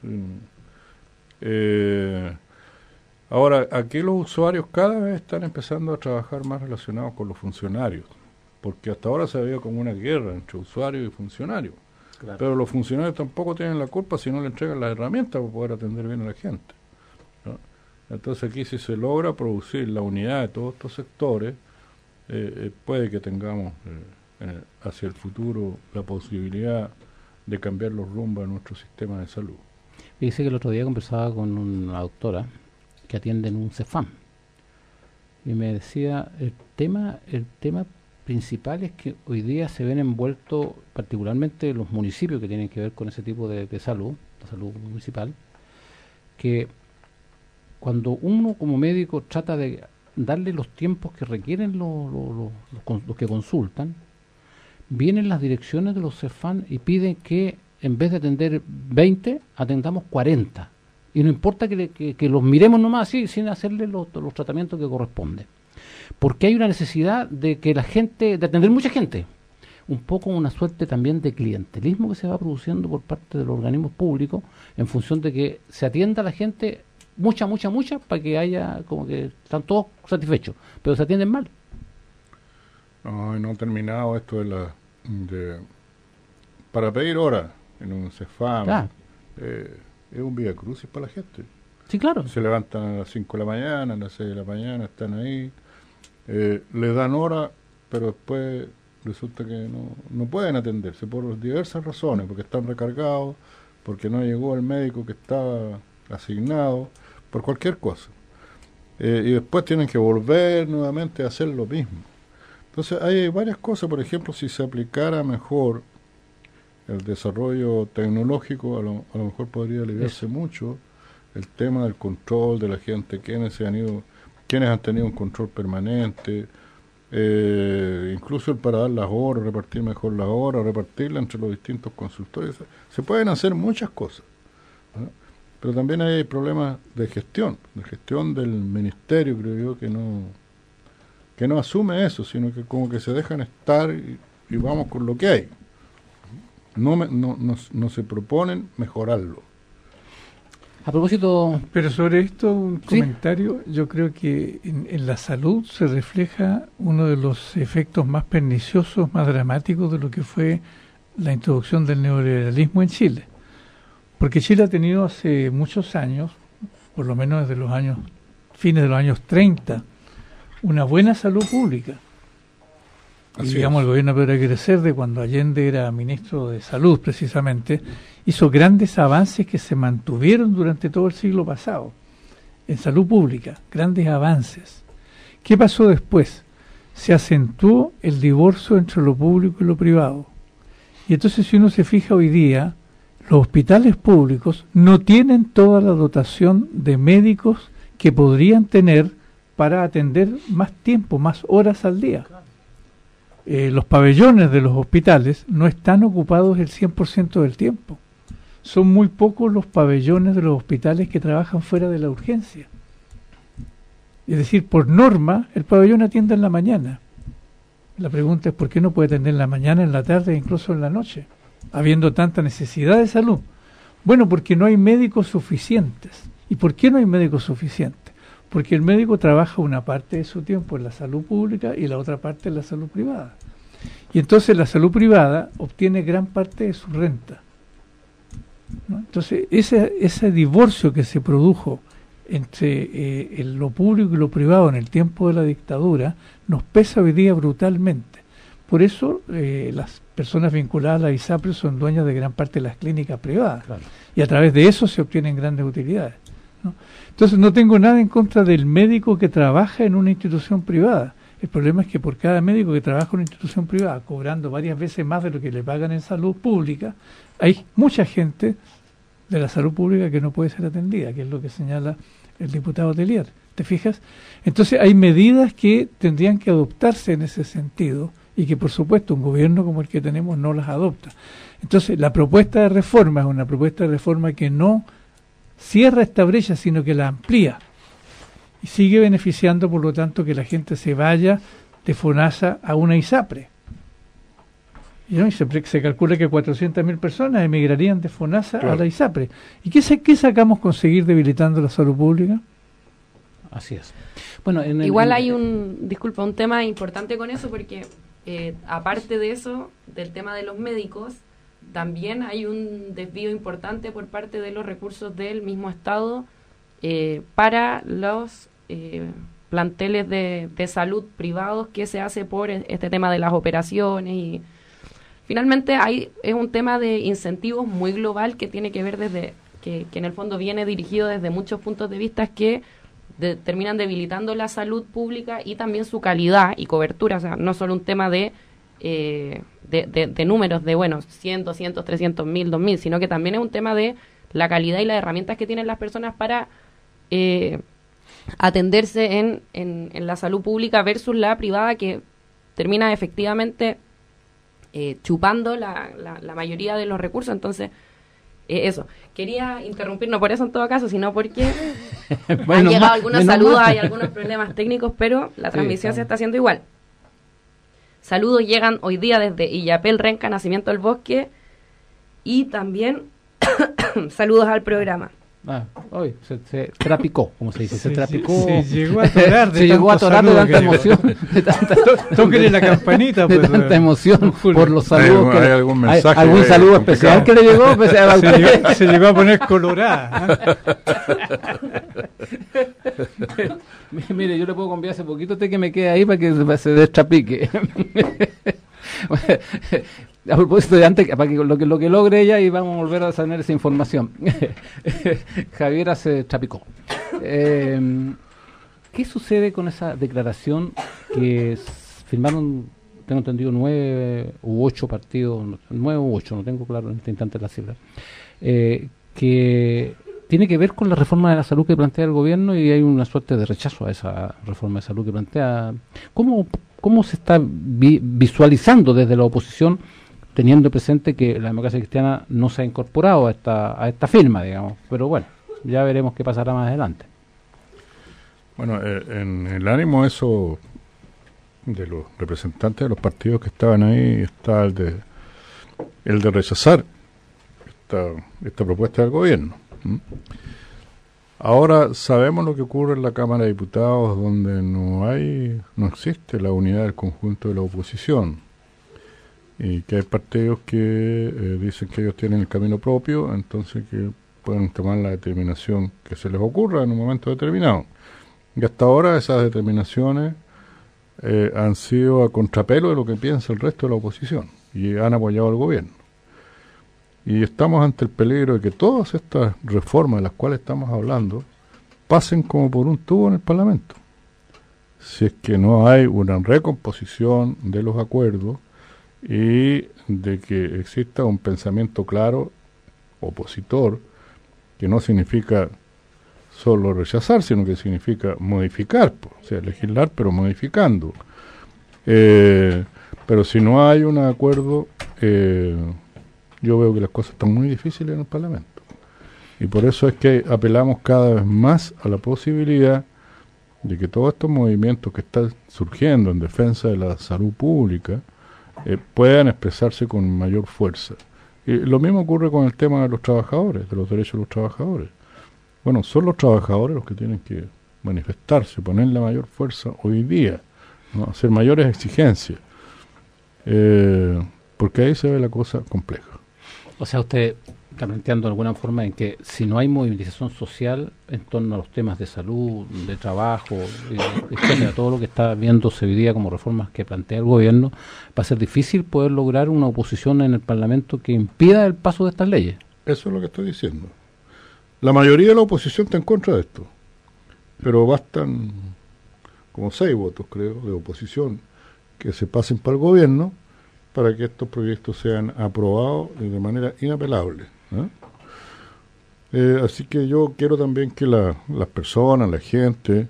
Eh, ahora, aquí los usuarios cada vez están empezando a trabajar más relacionados con los funcionarios, porque hasta ahora se había como una guerra entre usuarios y funcionarios. Claro. Pero los funcionarios tampoco tienen la culpa si no le entregan las herramientas para poder atender bien a la gente, ¿no? Entonces aquí si se logra producir la unidad de todos estos sectores, eh, eh, puede que tengamos eh, eh, hacia el futuro la posibilidad de cambiar los rumbos de nuestro sistema de salud. Dice que el otro día conversaba con una doctora que atiende en un CEFAM y me decía el tema el tema principal es que hoy día se ven envueltos particularmente los municipios que tienen que ver con ese tipo de, de salud, la salud municipal, que cuando uno como médico trata de darle los tiempos que requieren los, los, los, los, los que consultan, vienen las direcciones de los CEFAM y piden que en vez de atender veinte, atendamos cuarenta. Y no importa que, que, que los miremos nomás así, sin hacerle los, los tratamientos que corresponden. Porque hay una necesidad de que la gente, de atender mucha gente. Un poco una suerte también de clientelismo que se va produciendo por parte de los organismos públicos en función de que se atienda a la gente mucha, mucha, mucha, para que haya como que están todos satisfechos, pero se atienden mal. No, no ha terminado esto de la de para pedir hora en un CEFAM. Claro. Eh, es un vía crucis para la gente. Sí, claro. Se levantan a las cinco de la mañana, a las seis de la mañana, están ahí, eh, les dan hora, pero después resulta que no, no pueden atenderse por diversas razones, porque están recargados, porque no llegó el médico que estaba asignado, por cualquier cosa. Eh, y después tienen que volver nuevamente a hacer lo mismo. Entonces hay varias cosas, por ejemplo, si se aplicara mejor el desarrollo tecnológico, a lo, a lo mejor podría aliviarse Eso. mucho el tema del control de la gente, quienes se han ido, quienes han tenido un control permanente, eh, incluso el para dar las horas, repartir mejor las horas, repartirlas entre los distintos consultorios. Se pueden hacer muchas cosas, ¿no? Pero también hay problemas de gestión, de gestión del ministerio, creo yo, que no que no asume eso, sino que como que se dejan estar y, y vamos con lo que hay. No, me, no, no, no se proponen mejorarlo. A propósito... Pero sobre esto, un ¿Sí? comentario. Yo creo que en, en la salud se refleja uno de los efectos más perniciosos, más dramáticos de lo que fue la introducción del neoliberalismo en Chile. Porque Chile ha tenido hace muchos años, por lo menos desde los años fines de los años treinta, una buena salud pública. Y, digamos, el gobierno de Pedro Aguirre Cerda, cuando Allende era ministro de Salud, precisamente, hizo grandes avances que se mantuvieron durante todo el siglo pasado en salud pública, grandes avances. ¿Qué pasó después? Se acentuó el divorcio entre lo público y lo privado. Y entonces, si uno se fija hoy día, los hospitales públicos no tienen toda la dotación de médicos que podrían tener para atender más tiempo, más horas al día. Eh, los pabellones de los hospitales no están ocupados el cien por ciento del tiempo. Son muy pocos los pabellones de los hospitales que trabajan fuera de la urgencia. Es decir, por norma, el pabellón atiende en la mañana. La pregunta es por qué no puede atender en la mañana, en la tarde e incluso en la noche, habiendo tanta necesidad de salud. Bueno, porque no hay médicos suficientes. ¿Y por qué no hay médicos suficientes? Porque el médico trabaja una parte de su tiempo en la salud pública y la otra parte en la salud privada. Y entonces la salud privada obtiene gran parte de su renta, ¿no? Entonces ese, ese divorcio que se produjo entre eh, el, lo público y lo privado en el tiempo de la dictadura nos pesa hoy día brutalmente. Por eso eh, las personas vinculadas a la ISAPRE son dueñas de gran parte de las clínicas privadas, claro. Y a través de eso se obtienen grandes utilidades, ¿no? Entonces no tengo nada en contra del médico que trabaja en una institución privada. El problema es que por cada médico que trabaja en una institución privada, cobrando varias veces más de lo que le pagan en salud pública, hay mucha gente de la salud pública que no puede ser atendida, que es lo que señala el diputado Tellier. ¿Te fijas? Entonces hay medidas que tendrían que adoptarse en ese sentido y que por supuesto un gobierno como el que tenemos no las adopta. Entonces la propuesta de reforma es una propuesta de reforma que no cierra esta brecha, sino que la amplía y sigue beneficiando, por lo tanto, que la gente se vaya de FONASA a una ISAPRE. Y, ¿no? y se, se calcula que cuatrocientas mil personas emigrarían de FONASA claro. a la ISAPRE. ¿Y qué, qué sacamos con seguir debilitando la salud pública? Así es. Bueno, en el, Igual en, hay un, disculpa, un tema importante con eso, porque eh, aparte de eso, del tema de los médicos, también hay un desvío importante por parte de los recursos del mismo Estado eh, para los eh, planteles de, de salud privados que se hace por este tema de las operaciones. Y finalmente hay es un tema de incentivos muy global que tiene que ver desde, que, que en el fondo viene dirigido desde muchos puntos de vista que de, terminan debilitando la salud pública y también su calidad y cobertura. O sea, no solo un tema de Eh, de, de, de números de, bueno, cien, doscientos, trescientos mil, dos mil, sino que también es un tema de la calidad y las herramientas que tienen las personas para eh, atenderse en, en, en la salud pública versus la privada, que termina efectivamente eh, chupando la, la, la mayoría de los recursos. Entonces, eh, eso. Quería interrumpir, no por eso en todo caso, sino porque bueno, han llegado más, algunos saludos, más. Hay algunos problemas técnicos, pero la transmisión sí, se está haciendo igual. Saludos llegan hoy día desde Illapel, Renca, Nacimiento del Bosque, y también saludos al programa. Ah, hoy se, se trapicó, como se dice, se, se trapicó. Se, se llegó a atorar de, se llegó a atorar de tanta emoción. De tanta, Tóquenle la campanita. Pues, de tanta emoción por los saludos. ¿Hay, que hay algún mensaje? ¿Algún de, saludo complicado. especial que le llegó? Pues, se, llegó se llegó a poner colorada. ¿eh? Mire, yo le puedo conviar hace poquito usted que me quede ahí para que se, se destrapique. A propósito de antes, para que lo que lo que logre ella y vamos a volver a saber esa información. Javiera se trapicó. Eh, ¿Qué sucede con esa declaración que firmaron, tengo entendido, nueve u ocho partidos, nueve u ocho, no tengo claro en este instante la cifra, eh, que tiene que ver con la reforma de la salud que plantea el gobierno y hay una suerte de rechazo a esa reforma de salud que plantea? ¿Cómo, cómo se está vi, visualizando desde la oposición, teniendo presente que la democracia cristiana no se ha incorporado a esta, a esta firma, digamos? Pero bueno, ya veremos qué pasará más adelante. Bueno, eh, en el ánimo eso de los representantes de los partidos que estaban ahí está el de el de rechazar esta, esta propuesta del gobierno. ¿Mm? Ahora sabemos lo que ocurre en la Cámara de Diputados, donde no hay, no existe la unidad del conjunto de la oposición. Y que hay partidos que eh, dicen que ellos tienen el camino propio, entonces que pueden tomar la determinación que se les ocurra en un momento determinado. Y hasta ahora esas determinaciones eh, han sido a contrapelo de lo que piensa el resto de la oposición y han apoyado al gobierno. Y estamos ante el peligro de que todas estas reformas de las cuales estamos hablando pasen como por un tubo en el Parlamento. Si es que no hay una recomposición de los acuerdos y de que exista un pensamiento claro, opositor, que no significa solo rechazar, sino que significa modificar, o sea, legislar, pero modificando. Eh, pero si no hay un acuerdo, eh, yo veo que las cosas están muy difíciles en el Parlamento. Y por eso es que apelamos cada vez más a la posibilidad de que todos estos movimientos que están surgiendo en defensa de la salud pública Eh, puedan expresarse con mayor fuerza. Y lo mismo ocurre con el tema de los trabajadores, de los derechos de los trabajadores. Bueno, son los trabajadores los que tienen que manifestarse, poner la mayor fuerza hoy día, ¿no? Hacer mayores exigencias, eh, porque ahí se ve la cosa compleja. O sea, usted está planteando de alguna forma en que si no hay movilización social en torno a los temas de salud, de trabajo, eh, etcétera, todo lo que está viéndose hoy día como reformas que plantea el gobierno, va a ser difícil poder lograr una oposición en el Parlamento que impida el paso de estas leyes. Eso es lo que estoy diciendo. La mayoría de la oposición está en contra de esto, pero bastan como seis votos, creo, de oposición que se pasen para el gobierno para que estos proyectos sean aprobados de manera inapelable. ¿eh? Eh, así que yo quiero también que la, las personas, la gente,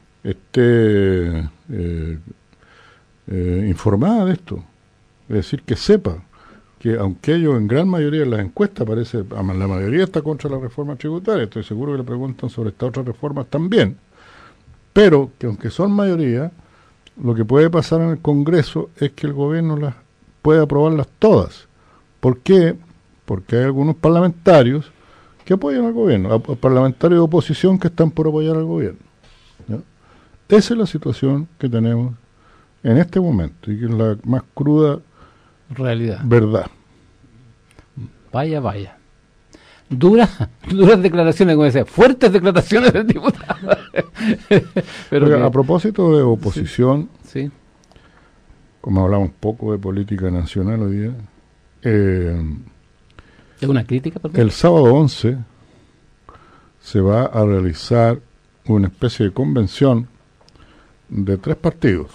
esté eh, eh, informada de esto. Es decir, que sepa que aunque ellos en gran mayoría de las encuestas parece, la mayoría está contra la reforma tributaria, estoy seguro que le preguntan sobre estas otras reformas también, pero que aunque son mayoría, lo que puede pasar en el Congreso es que el gobierno las puede aprobarlas todas. ¿Por qué? Porque hay algunos parlamentarios que apoyan al gobierno, a, a parlamentarios de oposición que están por apoyar al gobierno. ¿ya? Esa es la situación que tenemos en este momento y que es la más cruda realidad. Verdad. Vaya, vaya. Duras, duras declaraciones, como decía, fuertes declaraciones del diputado. Pero Oiga, que, a propósito de oposición, sí, sí. como hablamos un poco de política nacional hoy día, eh, ¿es una crítica? Perdón? El sábado once se va a realizar una especie de convención de tres partidos.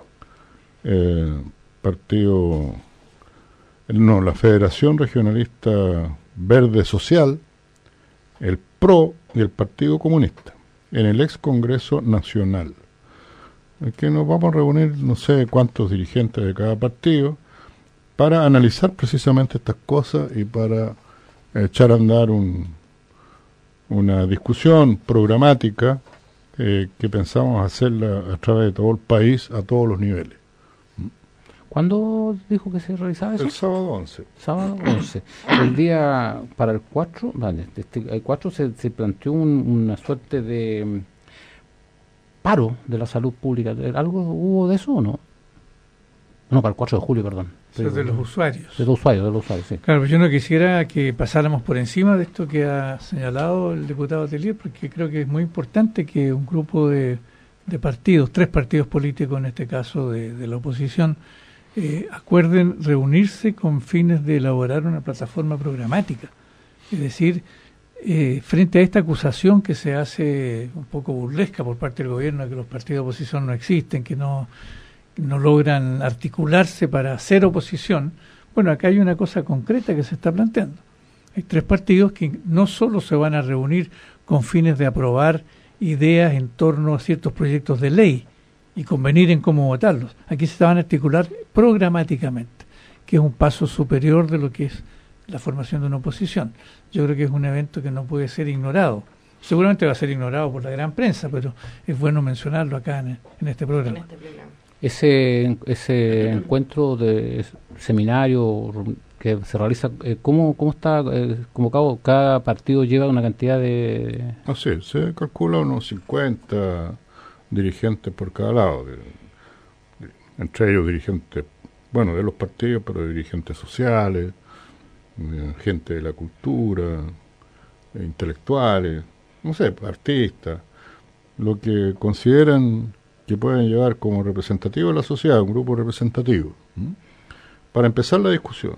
Eh, partido, no, la Federación Regionalista Verde Social, el P R O y el Partido Comunista, en el ex Congreso Nacional. En que nos vamos a reunir, no sé cuántos dirigentes de cada partido, para analizar precisamente estas cosas y para echar a andar un, una discusión programática eh, que pensamos hacerla a través de todo el país, a todos los niveles. ¿Cuándo dijo que se realizaba eso? El sábado once. Sábado once. El día para el cuatro, vale, este, el cuatro se, se planteó un, una suerte de um, paro de la salud pública. ¿Algo hubo de eso o no? No, para el cuatro de julio, perdón. Eso es de los usuarios. De los usuarios, de los usuarios, sí. Claro, yo no quisiera que pasáramos por encima de esto que ha señalado el diputado Telier, porque creo que es muy importante que un grupo de, de partidos, tres partidos políticos en este caso de, de la oposición, eh, acuerden reunirse con fines de elaborar una plataforma programática. Es decir, eh, frente a esta acusación que se hace un poco burlesca por parte del gobierno de que los partidos de oposición no existen, que no... no logran articularse para hacer oposición, bueno, acá hay una cosa concreta que se está planteando. Hay tres partidos que no solo se van a reunir con fines de aprobar ideas en torno a ciertos proyectos de ley y convenir en cómo votarlos, aquí se van a articular programáticamente, que es un paso superior de lo que es la formación de una oposición. Yo creo que es un evento que no puede ser ignorado. Seguramente va a ser ignorado por la gran prensa, pero es bueno mencionarlo acá en, en este programa. En este programa. Ese ese encuentro de seminario que se realiza, eh, ¿cómo, cómo está eh, convocado? Cada partido lleva una cantidad de... No sé, se calcula unos cincuenta dirigentes por cada lado, de, de, entre ellos dirigentes, bueno, de los partidos, pero de dirigentes sociales, de gente de la cultura, de intelectuales, no sé, artistas, lo que consideran que pueden llevar como representativo a la sociedad, un grupo representativo, ¿m? para empezar la discusión.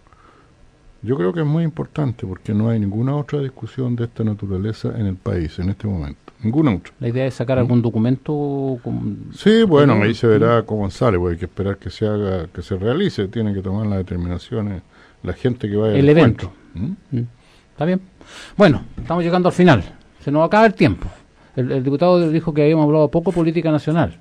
Yo creo que es muy importante porque no hay ninguna otra discusión de esta naturaleza en el país en este momento, ninguna otra. La idea es sacar ¿Mm? algún documento. Con... Sí, bueno, ahí se verá cómo sale, porque hay que esperar que se haga, que se realice, tiene que tomar las determinaciones la gente que vaya el al evento. ¿Mm? ¿Mm? Está bien. Bueno, estamos llegando al final. Se nos acaba el tiempo. El, el diputado dijo que habíamos hablado poco política nacional.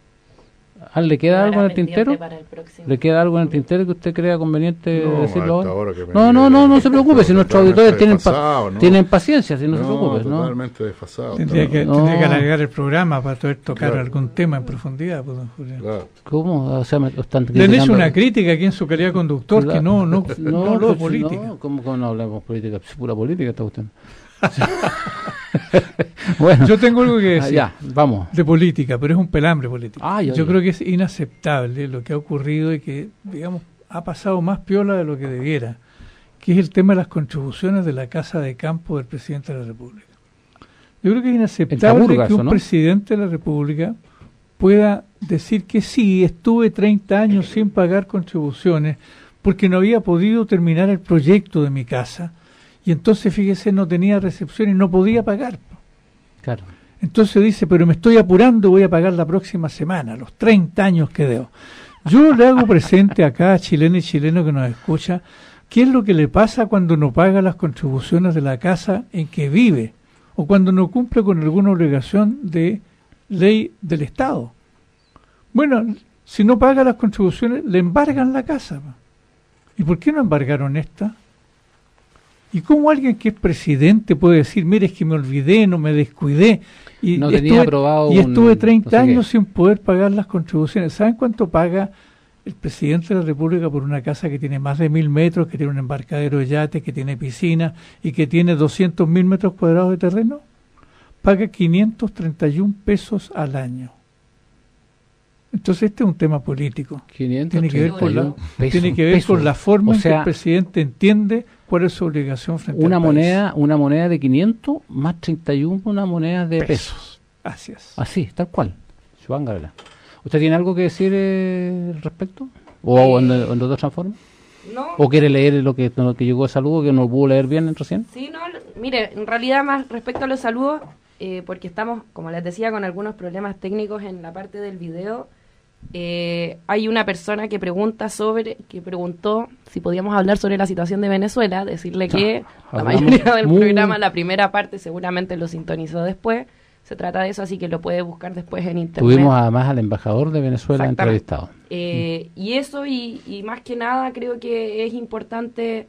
¿Le queda algo en el tintero? El ¿Le queda algo en el tintero que usted crea conveniente no, decirlo ahora? No, no, no, no se preocupe, si nuestros auditores tienen, pa ¿no? tienen paciencia, si no, no se preocupe. Totalmente ¿no? desfasado. Tendría que, no. tendría que alargar el programa para poder tocar claro. algún tema en profundidad, pues, don Julián. Claro. ¿Cómo? O sea, me están Le han hecho una crítica aquí en su calidad de conductor claro. que no, no, no, no habló pues, política. No, ¿cómo, ¿Cómo no hablamos política? Es pura política está usted. Bueno, yo tengo algo que decir ya, vamos. de política, pero es un pelambre político. Ay, ay, yo ay. creo que es inaceptable lo que ha ocurrido y que, digamos, ha pasado más piola de lo que debiera. que es el tema de las contribuciones de la Casa de Campo del Presidente de la República. Yo creo que es inaceptable que un ¿no? Presidente de la República pueda decir que sí, estuve treinta años sin pagar contribuciones porque no había podido terminar el proyecto de mi casa, y entonces, fíjese, no tenía recepción y no podía pagar. Claro. Entonces dice, pero me estoy apurando, voy a pagar la próxima semana, los treinta años que debo. Yo le hago presente acá a chileno y chileno que nos escucha, ¿qué es lo que le pasa cuando no paga las contribuciones de la casa en que vive? O cuando no cumple con alguna obligación de ley del Estado. Bueno, si no paga las contribuciones, le embargan la casa. ¿Y por qué no embargaron esta? ¿Y cómo alguien que es presidente puede decir, mire, es que me olvidé, no me descuidé, y no estuve, tenía aprobado y estuve treinta un, no sé años qué. sin poder pagar las contribuciones? ¿Saben cuánto paga el presidente de la República por una casa que tiene más de mil metros, que tiene un embarcadero de yates, que tiene piscina y que tiene doscientos mil metros cuadrados de terreno? Paga quinientos treinta y un pesos al año. Entonces este es un tema político. Tiene que ver con la, pesos, tiene que ver pesos. con la forma O en sea, que el presidente entiende cuál es su obligación frente una al moneda, país. una moneda de quinientos más treinta y uno una moneda de pesos. pesos. Así es. Así, tal cual. Joan Gabriela. ¿Usted tiene algo que decir eh, al respecto? ¿O eh, en, en de otra forma? No. ¿O quiere leer lo que, lo que llegó de saludo, que no pudo leer bien recién? Sí, no, mire, en realidad más respecto a los saludos, eh, porque estamos, como les decía, con algunos problemas técnicos en la parte del video. Eh, hay una persona que pregunta sobre, que preguntó si podíamos hablar sobre la situación de Venezuela, decirle que ah, la mayoría del muy... programa, la primera parte seguramente lo sintonizó después, se trata de eso, así que lo puede buscar después en internet. Tuvimos además al embajador de Venezuela entrevistado. Eh, mm. Y eso, y, y más que nada creo que es importante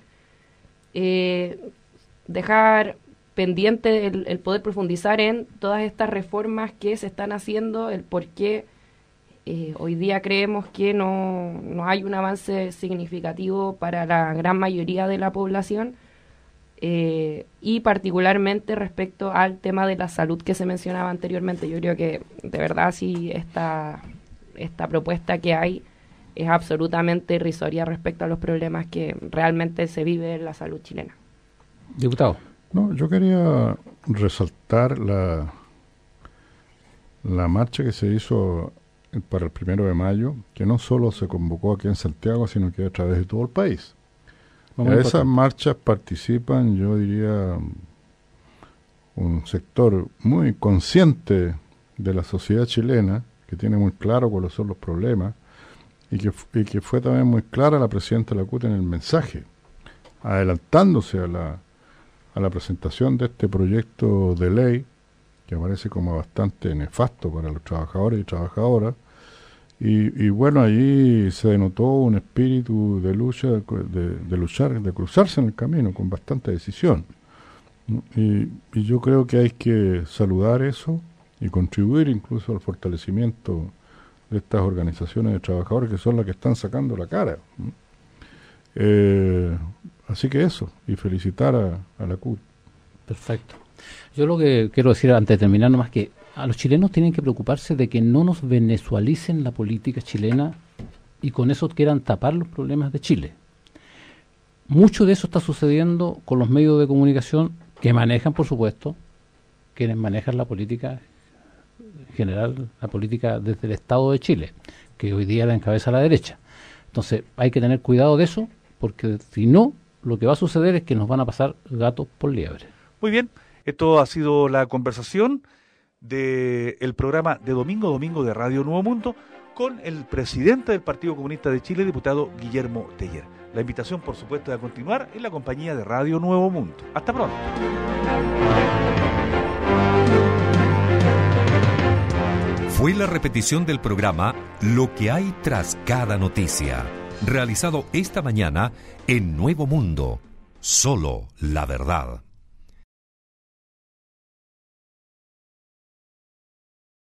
eh, dejar pendiente el, el poder profundizar en todas estas reformas que se están haciendo, el por qué Eh, hoy día creemos que no, no hay un avance significativo para la gran mayoría de la población, eh, y particularmente respecto al tema de la salud que se mencionaba anteriormente. Yo creo que de verdad sí esta, esta propuesta que hay es absolutamente irrisoria respecto a los problemas que realmente se vive en la salud chilena. Diputado. No, yo quería resaltar la, la marcha que se hizo para el primero de mayo, que no solo se convocó aquí en Santiago, sino que a través de todo el país. En esas marchas participan, yo diría, un sector muy consciente de la sociedad chilena, que tiene muy claro cuáles son los problemas, y que, y que fue también muy clara la presidenta de la C U T en el mensaje, adelantándose a la, a la presentación de este proyecto de ley, que parece como bastante nefasto para los trabajadores y trabajadoras, y, y bueno, allí se denotó un espíritu de lucha, de, de luchar, de cruzarse en el camino con bastante decisión, ¿no? y, y yo creo que hay que saludar eso y contribuir incluso al fortalecimiento de estas organizaciones de trabajadores que son las que están sacando la cara, ¿no? Eh, así que eso, y felicitar a, a la C U T. Perfecto. Yo lo que quiero decir antes de terminar nomás que a los chilenos tienen que preocuparse de que no nos venezualicen la política chilena y con eso quieran tapar los problemas de Chile. Mucho de eso está sucediendo con los medios de comunicación que manejan, por supuesto, quienes manejan la política en general, la política desde el Estado de Chile, que hoy día la encabeza la derecha. Entonces hay que tener cuidado de eso, porque si no, lo que va a suceder es que nos van a pasar gatos por liebre. Muy bien, esto ha sido la conversación del programa de Domingo Domingo de Radio Nuevo Mundo con el presidente del Partido Comunista de Chile, diputado Guillermo Teller. La invitación, por supuesto, es a continuar en la compañía de Radio Nuevo Mundo. Hasta pronto. Fue la repetición del programa Lo que hay tras cada noticia, realizado esta mañana en Nuevo Mundo. Solo la verdad.